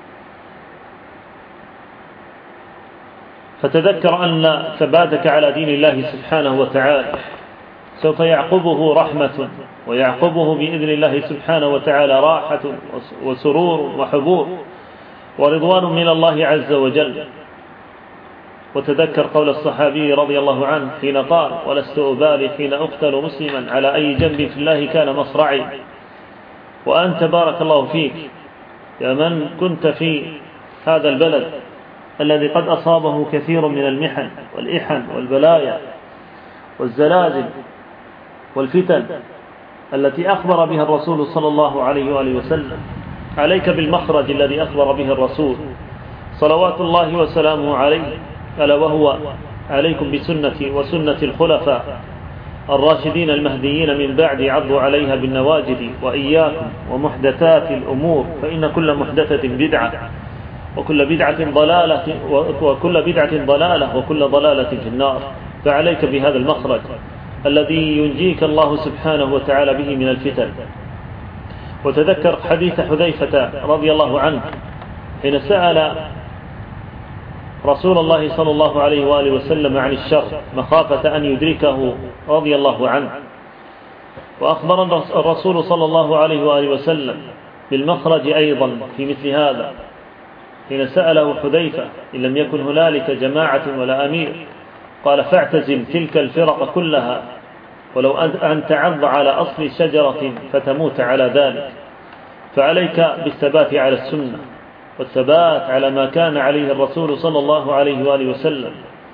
فتذكر أن ثباتك على دين الله سبحانه وتعالى سوف يعقبه رحمة، ويعقبه بإذن الله سبحانه وتعالى راحة وسرور وحبور ورضوان من الله عز وجل. وتذكر قول الصحابي رضي الله عنه حين قال: ولست أبالي حين أقتل مسلما على أي جنب في الله كان مصرعي. وأنت بارك الله فيك يا من كنت في هذا البلد الذي قد أصابه كثير من المحن والإحن والبلايا والزلازل والفتن التي أخبر بها الرسول صلى الله عليه وآله وسلم، عليك بالمخرج الذي أخبر به الرسول صلوات الله وسلامه عليه، ألا وهو عليكم بسنتي وسنة الخلفاء الراشدين المهديين من بعد، عضوا عليها بالنواجذ، وإياكم ومحدثات الأمور فإن كل محدثة بدعة وكل بدعة ضلالة وكل بدعة ضلالة وكل ضلالة في النار. فعليك بهذا المخرج الذي ينجيك الله سبحانه وتعالى به من الفتن. وتذكر حديث حذيفة رضي الله عنه حين سأل رسول الله صلى الله عليه وآله وسلم عن الشر مخافة أن يدركه رضي الله عنه، وأخبر الرسول صلى الله عليه وآله وسلم بالمخرج أيضا في مثل هذا حين سأله حذيفة: إن لم يكن هنالك جماعة ولا أمير، قال: فاعتزل تلك الفرق كلها ولو أن تعض على أصل شجرة فتموت على ذلك. فعليك بالثبات على السنة والثبات على ما كان عليه الرسول صلى الله عليه وآله وسلم.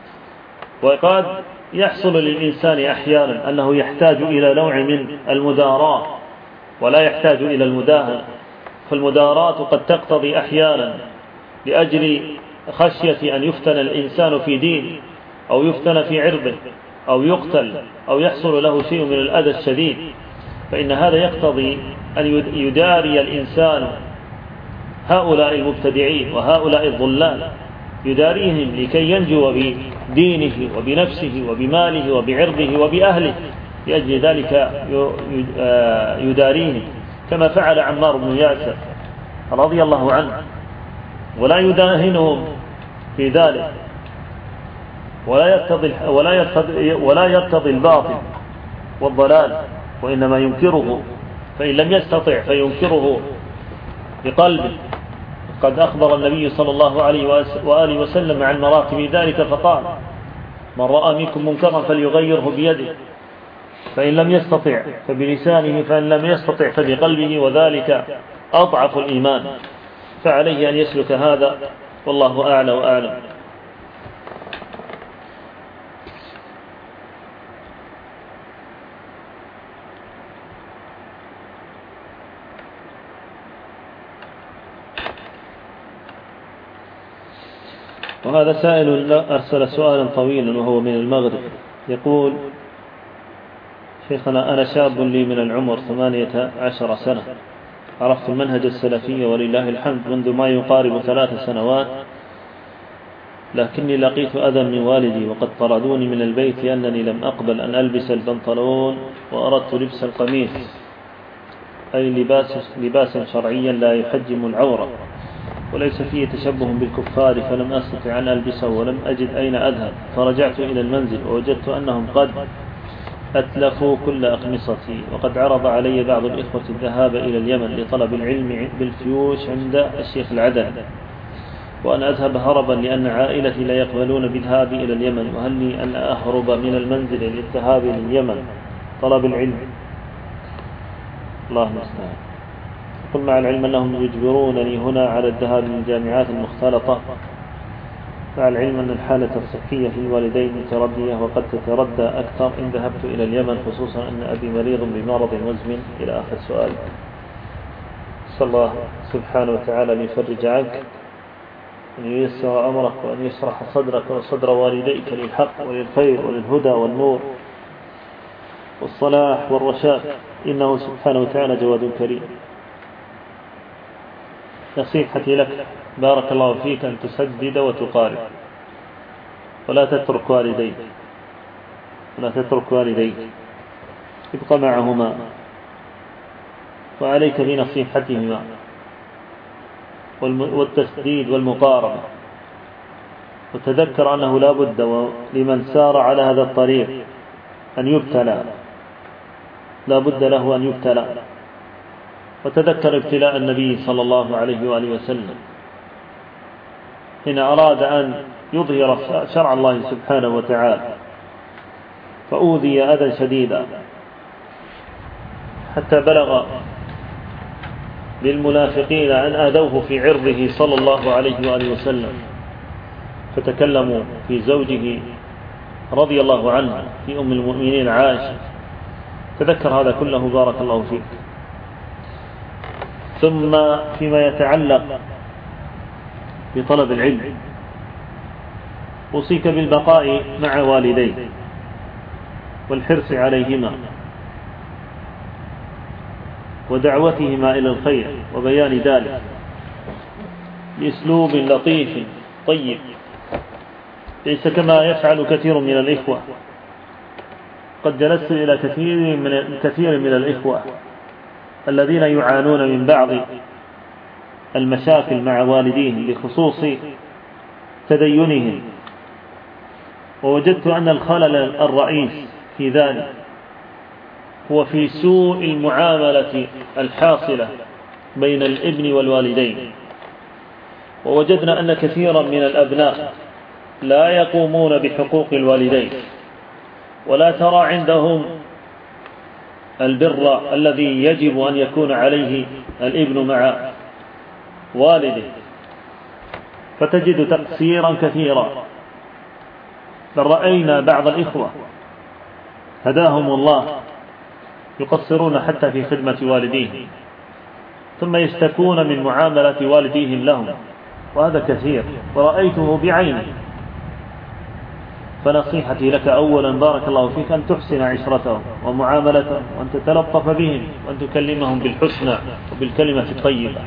وقد يحصل للإنسان أحيانا أنه يحتاج إلى نوع من المداراة ولا يحتاج إلى المداهنة، فالمداراة قد تقتضي أحيانا لأجل خشية أن يفتن الإنسان في دينه أو يفتن في عرضه أو يقتل أو يحصل له شيء من الأذى الشديد، فإن هذا يقتضي أن يداري الإنسان هؤلاء المبتدعين وهؤلاء الضلال، يداريهم لكي ينجو بدينه وبنفسه وبماله وبعرضه وبأهله، لأجل ذلك يداريهم كما فعل عمار بن ياسر رضي الله عنه، ولا يداهنهم في ذلك، ولا يرتضي ولا يرتضي ولا يرتضي الباطل والضلال، وإنما ينكره، فإن لم يستطع فينكره بقلبه. قد أخبر النبي صلى الله عليه وآله وسلم عن مراتب ذلك فقال: من رأى منكم منكرا فليغيره بيده، فإن لم يستطع فبلسانه، فإن لم يستطع فبقلبه، وذلك أضعف الإيمان. فعليه أن يسلك هذا، والله أعلى وأعلم. وهذا سائل أرسل سؤالا طويلا وهو من المغرب، يقول: شيخنا، أنا شاب لي من العمر ثمانية عشر سنة، عرفت المنهج السلفي ولله الحمد منذ ما يقارب ثلاث سنوات، لكني لقيت أذى من والدي وقد طردوني من البيت لأنني لم أقبل أن ألبس البنطلون وأردت لبس القميص، أي لباس لباسا شرعيا لا يحجم العورة وليس فيه تشبه بالكفار، فلم أستطع أن ألبسه ولم أجد أين أذهب، فرجعت إلى المنزل ووجدت أنهم قد أتلفوا كل أقمصتي، وقد عرض علي بعض الإخوة الذهاب إلى اليمن لطلب العلم بالفيوش عند الشيخ العدل، وأن أذهب هربا لأن عائلتي لا يقبلون بذهابي إلى اليمن، وهل لي أن أهرب من المنزل للذهاب لليمن طلب العلم؟ الله المستعان. قل مع العلم أنهم يجبرونني هنا على الذهاب للجامعات المختلطة، مع العلم أن الحالة الصحية في الوالدين متردية وقد تتردى أكثر إن ذهبت إلى اليمن، خصوصا أن أبي مريض بمرض مزمن. إلى آخر سؤال. صلى الله سبحانه وتعالى أن يفرج عنك، أن ييسر أمرك، وأن يشرح صدرك وصدر والديك للحق وللخير وللهدى والنور والصلاح والرشاد، إنه سبحانه وتعالى جواد كريم. نصيحتي لك بارك الله فيك أن تسدد وتقارب، ولا تترك والديك ولا تترك والديك ابق معهما، وعليك بنصيحتهما والتسديد والمقاربة، وتذكر أنه لا بد لمن سار على هذا الطريق أن يبتلى، لا بد له أن يبتلى. وتذكر ابتلاء النبي صلى الله عليه وآله وسلم حين أراد أن يظهر شرع الله سبحانه وتعالى، فأوذي أذى شديدا حتى بلغ للمنافقين أن آذوه في عرضه صلى الله عليه وآله وسلم، فتكلموا في زوجه رضي الله عنه، في أم المؤمنين عائشة. تذكر هذا كله بارك الله فيك. ثم فيما يتعلق بطلب العلم، أوصيك بالبقاء مع والديك والحرص عليهما ودعوتهما إلى الخير وبيان ذلك بأسلوب لطيف طيب، ليس كما يفعل كثير من الإخوة. قد جلست إلى كثير من كثير من الإخوة الذين يعانون من بعض المشاكل مع والديهم بخصوص تدينهم، ووجدت أن الخلل الرئيس في ذلك هو في سوء المعاملة الحاصلة بين الابن والوالدين. ووجدنا أن كثيرا من الأبناء لا يقومون بحقوق الوالدين، ولا ترى عندهم البر الذي يجب أن يكون عليه الابن مع والده، فتجد تقصيرا كثيرا. بل رأينا بعض الإخوة هداهم الله يقصرون حتى في خدمة والديهم، ثم يشتكون من معاملة والديهم لهم، وهذا كثير ورأيته بعيني. فنصيحتي لك أولا بارك الله فيك أن تحسن عشرتهم ومعاملتهم، وأن تتلطف بهم، وأن تكلمهم بالحسنى وبالكلمة الطيبة.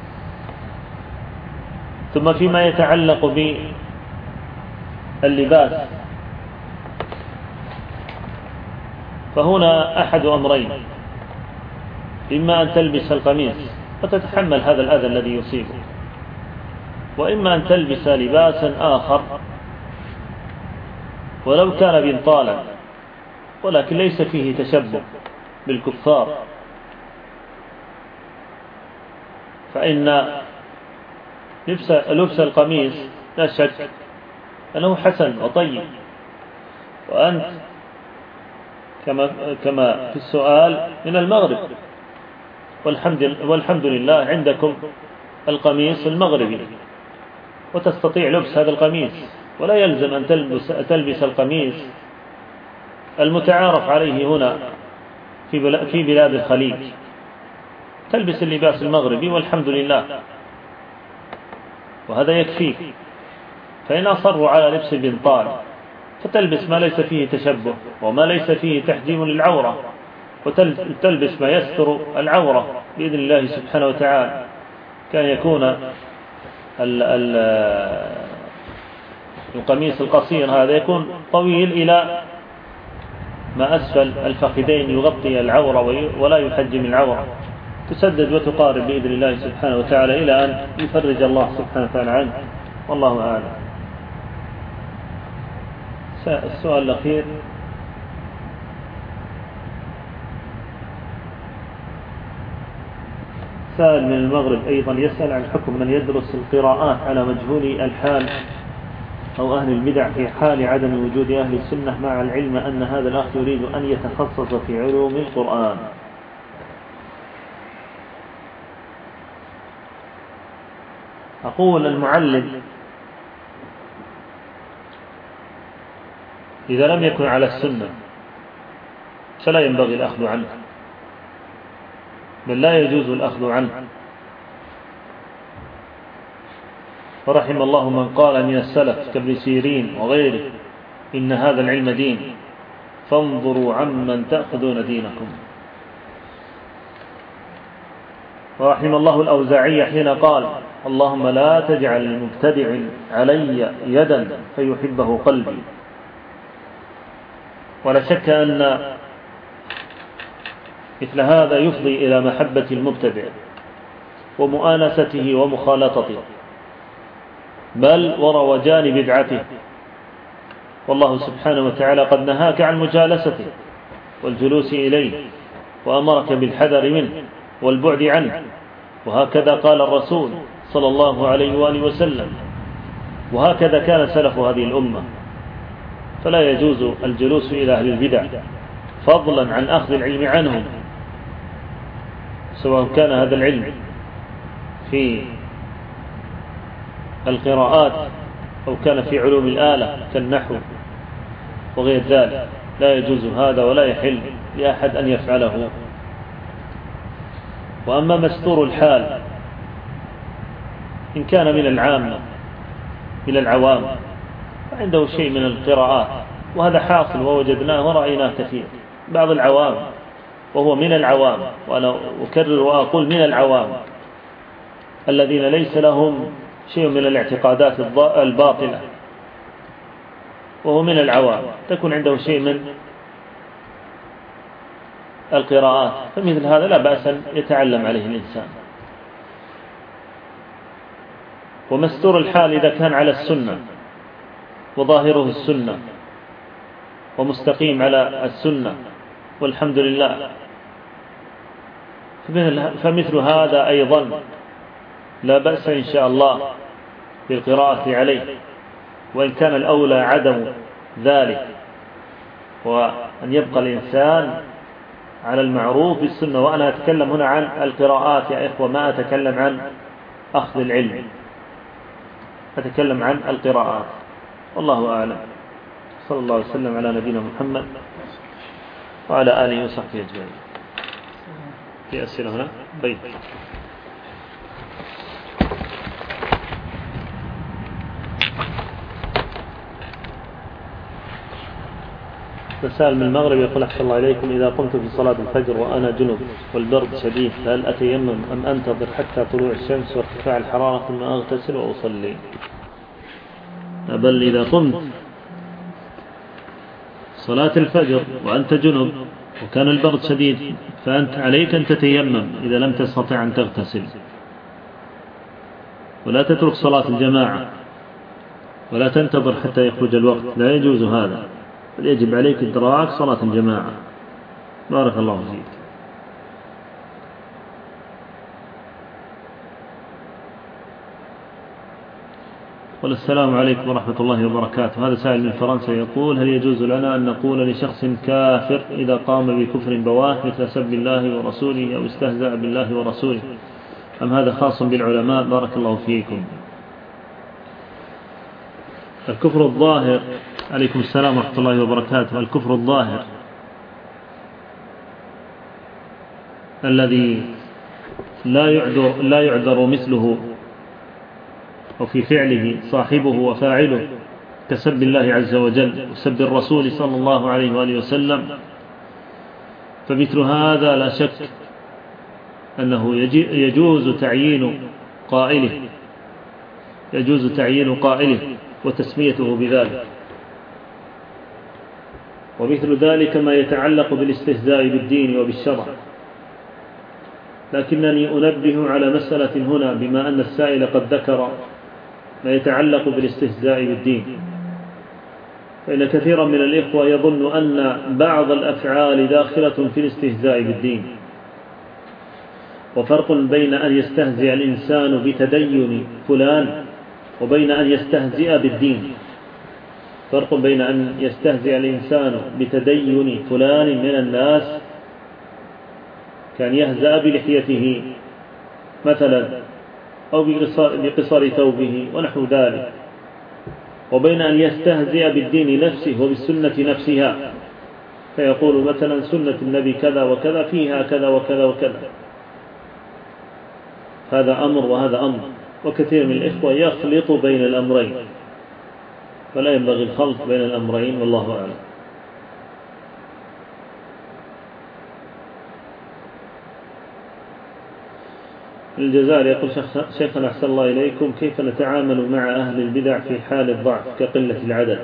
ثم فيما يتعلق باللباس، فهنا أحد أمرين: إما أن تلبس القميص وتتحمل هذا الأذى الذي يصيبك، وإما أن تلبس لباسا آخر ولو كان بنطالا ولكن ليس فيه تشبه بالكفار، فإن لبس, لبس القميص لا شك أنه حسن وطيب، وأنت كما, كما في السؤال من المغرب، والحمد, والحمد لله عندكم القميص المغربي وتستطيع لبس هذا القميص، ولا يلزم أن تلبس, تلبس القميص المتعارف عليه هنا في بلاد الخليج، تلبس اللباس المغربي والحمد لله، وهذا يكفيك. فإن أصروا على لبس البنطال فتلبس ما ليس فيه تشبه وما ليس فيه تحجيم للعورة، وتلبس ما يستر العورة بإذن الله سبحانه وتعالى. كان يكون ال ال القميص القصير هذا يكون طويل إلى ما أسفل الفخذين يغطي العورة ولا يحجم العورة، تسدد وتقارب بإذن الله سبحانه وتعالى إلى أن يفرج الله سبحانه وتعالى عنه، والله أعلم. السؤال الأخير: سائل من المغرب أيضا يسأل عن حكم من يدرس القراءات على مجهول الحال أو أهل البدع في حال عدم وجود أهل السنة، مع العلم أن هذا الأخ يريد أن يتخصص في علوم القرآن. أقول: المعلم إذا لم يكن على السنة فلا ينبغي الأخذ عنه، بل لا يجوز الأخذ عنه. ورحم الله من قال من السلف كابن سيرين وغيره: إن هذا العلم دين، فانظروا عمن تأخذون دينكم. ورحم الله الأوزاعي حين قال: اللهم لا تجعل لمبتدع علي يدا فيحبه قلبي. ولا شك أن مثل هذا يفضي إلى محبة المبتدع ومؤانسته ومخالطته، بل وروجان بدعته. والله سبحانه وتعالى قد نهاك عن مجالسته والجلوس إليه، وأمرك بالحذر منه والبعد عنه، وهكذا قال الرسول صلى الله عليه وآله وسلم، وهكذا كان سلف هذه الأمة. فلا يجوز الجلوس إلى أهل البدع، فضلا عن أخذ العلم عنهم، سواء كان هذا العلم في القراءات أو كان في علوم الآلة كالنحو وغير ذلك. لا يجوز هذا ولا يحل لأحد أن يفعله. وأما مستور الحال إن كان من العامة من العوام فعنده شيء من القراءات، وهذا حاصل ووجدناه ورأيناه كثير. بعض العوام، وهو من العوام، وأنا أكرر وأقول من العوام الذين ليس لهم شيء من الاعتقادات الباطلة، وهو من العوام تكون عنده شيء من القراءات، فمثل هذا لا بأس أن يتعلم عليه الإنسان. ومستور الحال إذا كان على السنة وظاهره السنة ومستقيم على السنة والحمد لله، فمثل هذا أيضا لا بأس إن شاء الله بالقراءة عليه، وإن كان الأولى عدم ذلك، وأن يبقى الإنسان على المعروف بالسنة. وأنا أتكلم هنا عن القراءات يا إخوة، ما أتكلم عن أخذ العلم، أتكلم عن القراءات. والله أعلم. صلى الله عليه وسلم على نبينا محمد وعلى آله وصحبه أجمعين. في أسئلة هنا؟ طيب. مساء من المغرب يقول أحسن الله إليكم: إذا قمت في صلاة الفجر وأنا جنب والبرد شديد هل أتيمم أم أنتظر حتى طلوع الشمس وارتفاع الحرارة ثم أغتسل وأصلي؟ بل إذا قمت صلاة الفجر وأنت جنب وكان البرد شديد فأنت عليك أن تتيمم إذا لم تستطع أن تغتسل، ولا تترك صلاة الجماعة ولا تنتظر حتى يخرج الوقت، لا يجوز هذا، بل يجب عليك إدراك صلاة الجماعة. بارك الله فيك. والسلام عليكم ورحمة الله وبركاته. هذا سائل من فرنسا يقول: هل يجوز لنا أن نقول لشخص كافر إذا قام بكفر بواح مثل سب الله ورسوله أو استهزأ بالله ورسوله، أم هذا خاص بالعلماء؟ بارك الله فيكم. الكفر الظاهر، عليكم السلام ورحمة الله وبركاته، الكفر الظاهر الذي لا يعذر, لا يعذر مثله أو في فعله صاحبه وفاعله كسب الله عز وجل وسب الرسول صلى الله عليه وآله وسلم، فمثل هذا لا شك أنه يجوز تعيين قائله يجوز تعيين قائله وتسميته بذلك. ومثل ذلك ما يتعلق بالاستهزاء بالدين وبالشرع. لكنني أنبه على مسألة هنا، بما أن السائل قد ذكر ما يتعلق بالاستهزاء بالدين، فإن كثيرا من الإخوة يظن أن بعض الأفعال داخلة في الاستهزاء بالدين، وفرق بين أن يستهزئ الإنسان بتدين فلان وبين أن يستهزئ بالدين. فرق بين أن يستهزئ الإنسان بتدين فلان من الناس كان يهزأ بلحيته مثلا أو بقصر ثوبه ونحو ذلك، وبين أن يستهزئ بالدين نفسه وبالسنة نفسها، فيقول مثلا سنة النبي كذا وكذا فيها كذا وكذا وكذا. هذا أمر وهذا أمر، وكثير من الإخوة يخلط بين الأمرين، فلا ينبغي الخلط بين الأمرين، والله أعلم. الجزائر يقول: شيخنا أحسن الله إليكم، كيف نتعامل مع أهل البدع في حال الضعف كقلة العدد؟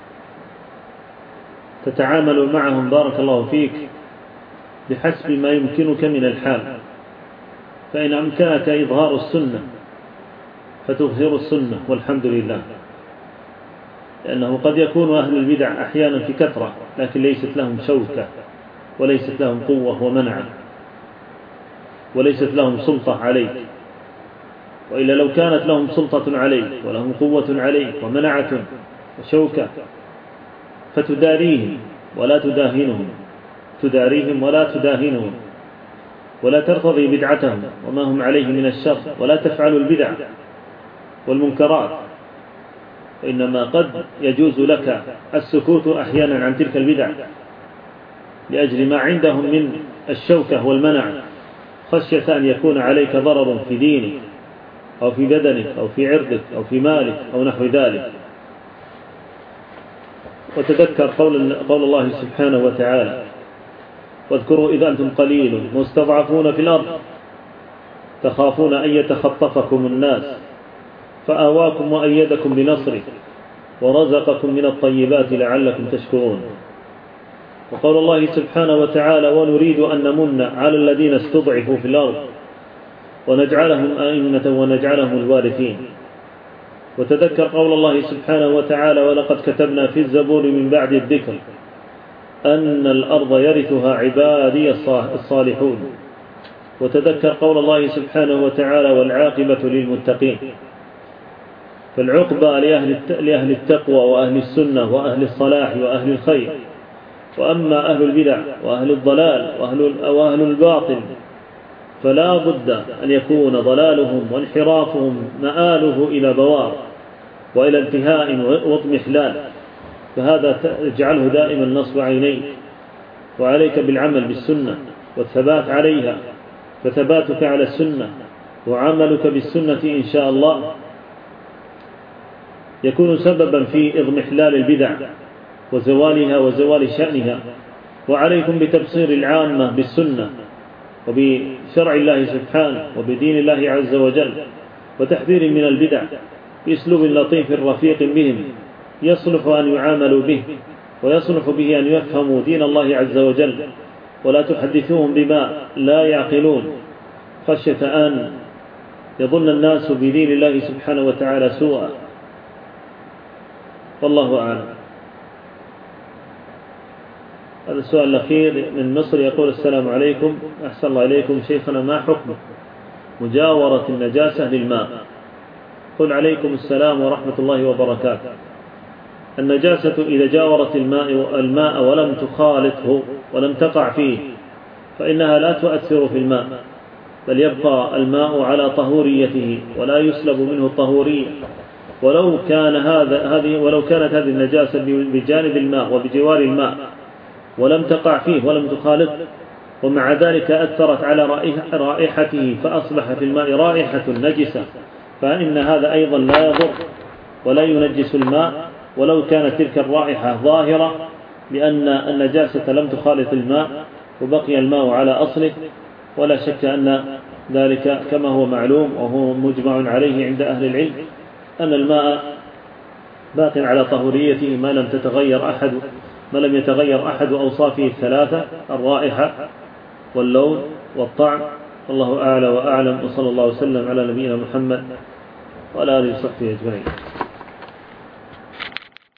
تتعامل معهم بارك الله فيك بحسب ما يمكنك من الحال، فإن أمكنك إظهار السنة فتظهر السنة والحمد لله، لأنه قد يكون أهل البدع أحيانا في كثرة لكن ليست لهم شوكة وليست لهم قوة ومنعة وليست لهم سلطة عليك، وإلا لو كانت لهم سلطة عليك ولهم قوة عليك ومنعة وشوكة فتداريهم ولا تداهنهم تداريهم ولا تداهنهم ولا ترتضي بدعتهم وما هم عليه من الشر، ولا تفعل البدع والمنكرات، إنما قد يجوز لك السكوت أحيانا عن تلك البدع لأجل ما عندهم من الشوكة والمنع، خشية أن يكون عليك ضرر في دينك أو في بدنك أو في عرضك أو في مالك أو نحو ذلك. وتذكر قول, قول الله سبحانه وتعالى: واذكروا إذا أنتم قليل مستضعفون في الأرض تخافون أن يتخطفكم الناس فآواكم وأيدكم بنصره ورزقكم من الطيبات لعلكم تشكرون. وقول الله سبحانه وتعالى: ونريد أن نمن على الذين استضعفوا في الأرض ونجعلهم أئمة ونجعلهم الوارثين. وتذكر قول الله سبحانه وتعالى: ولقد كتبنا في الزبور من بعد الذكر أن الأرض يرثها عبادي الصالحون. وتذكر قول الله سبحانه وتعالى: والعاقبة للمتقين. فالعقبة لأهل التقوى وأهل السنة وأهل الصلاح وأهل الخير. وأما أهل البدع وأهل الضلال وأهل الباطل فلا بد أن يكون ضلالهم وانحرافهم مآله إلى بوار وإلى انتهاء واضمحلال، فهذا اجعله دائما نصب عينيك، وعليك بالعمل بالسنة والثبات عليها، فثباتك على السنة وعملك بالسنة إن شاء الله يكون سببا في اضمحلال البدع وزوالها وزوال شأنها، وعليكم بتبصير العامة بالسنة وبشرع الله سبحانه وبدين الله عز وجل، وتحذير من البدع بأسلوب لطيف رفيق بهم يصلح أن يعاملوا به، ويصلح به أن يفهموا دين الله عز وجل، ولا تحدثوهم بما لا يعقلون خشية أن يظن الناس بدين الله سبحانه وتعالى سوءا. والله أعلم. هذا السؤال الأخير من مصر يقول: السلام عليكم، أحسن الله إليكم شيخنا، ما حكم مجاورة النجاسة للماء؟ قل عليكم السلام ورحمة الله وبركاته. النجاسة إذا جاورت الماء الماء ولم تخالطه ولم تقع فيه فإنها لا تؤثر في الماء، بل يبقى الماء على طهوريته ولا يسلب منه الطهورية. ولو كان هذا هذه ولو كانت هذه النجاسة بجانب الماء وبجوار الماء ولم تقع فيه ولم تخالط، ومع ذلك أثرت على رائحته فأصبح في الماء رائحة نجسة، فإن هذا أيضا لا يضر ولا ينجس الماء ولو كانت تلك الرائحة ظاهرة، لأن النجاسة لم تخالط الماء وبقي الماء على أصله. ولا شك أن ذلك كما هو معلوم وهو مجمع عليه عند أهل العلم أن الماء باق على طهوريته ما لم تتغير أحد ما لم يتغير أحد أوصافه الثلاثة: الرائحة واللون والطعم. الله أعلى وأعلم، وصلى الله وسلم على نبينا محمد وعلى آله وصحبه أجمعين.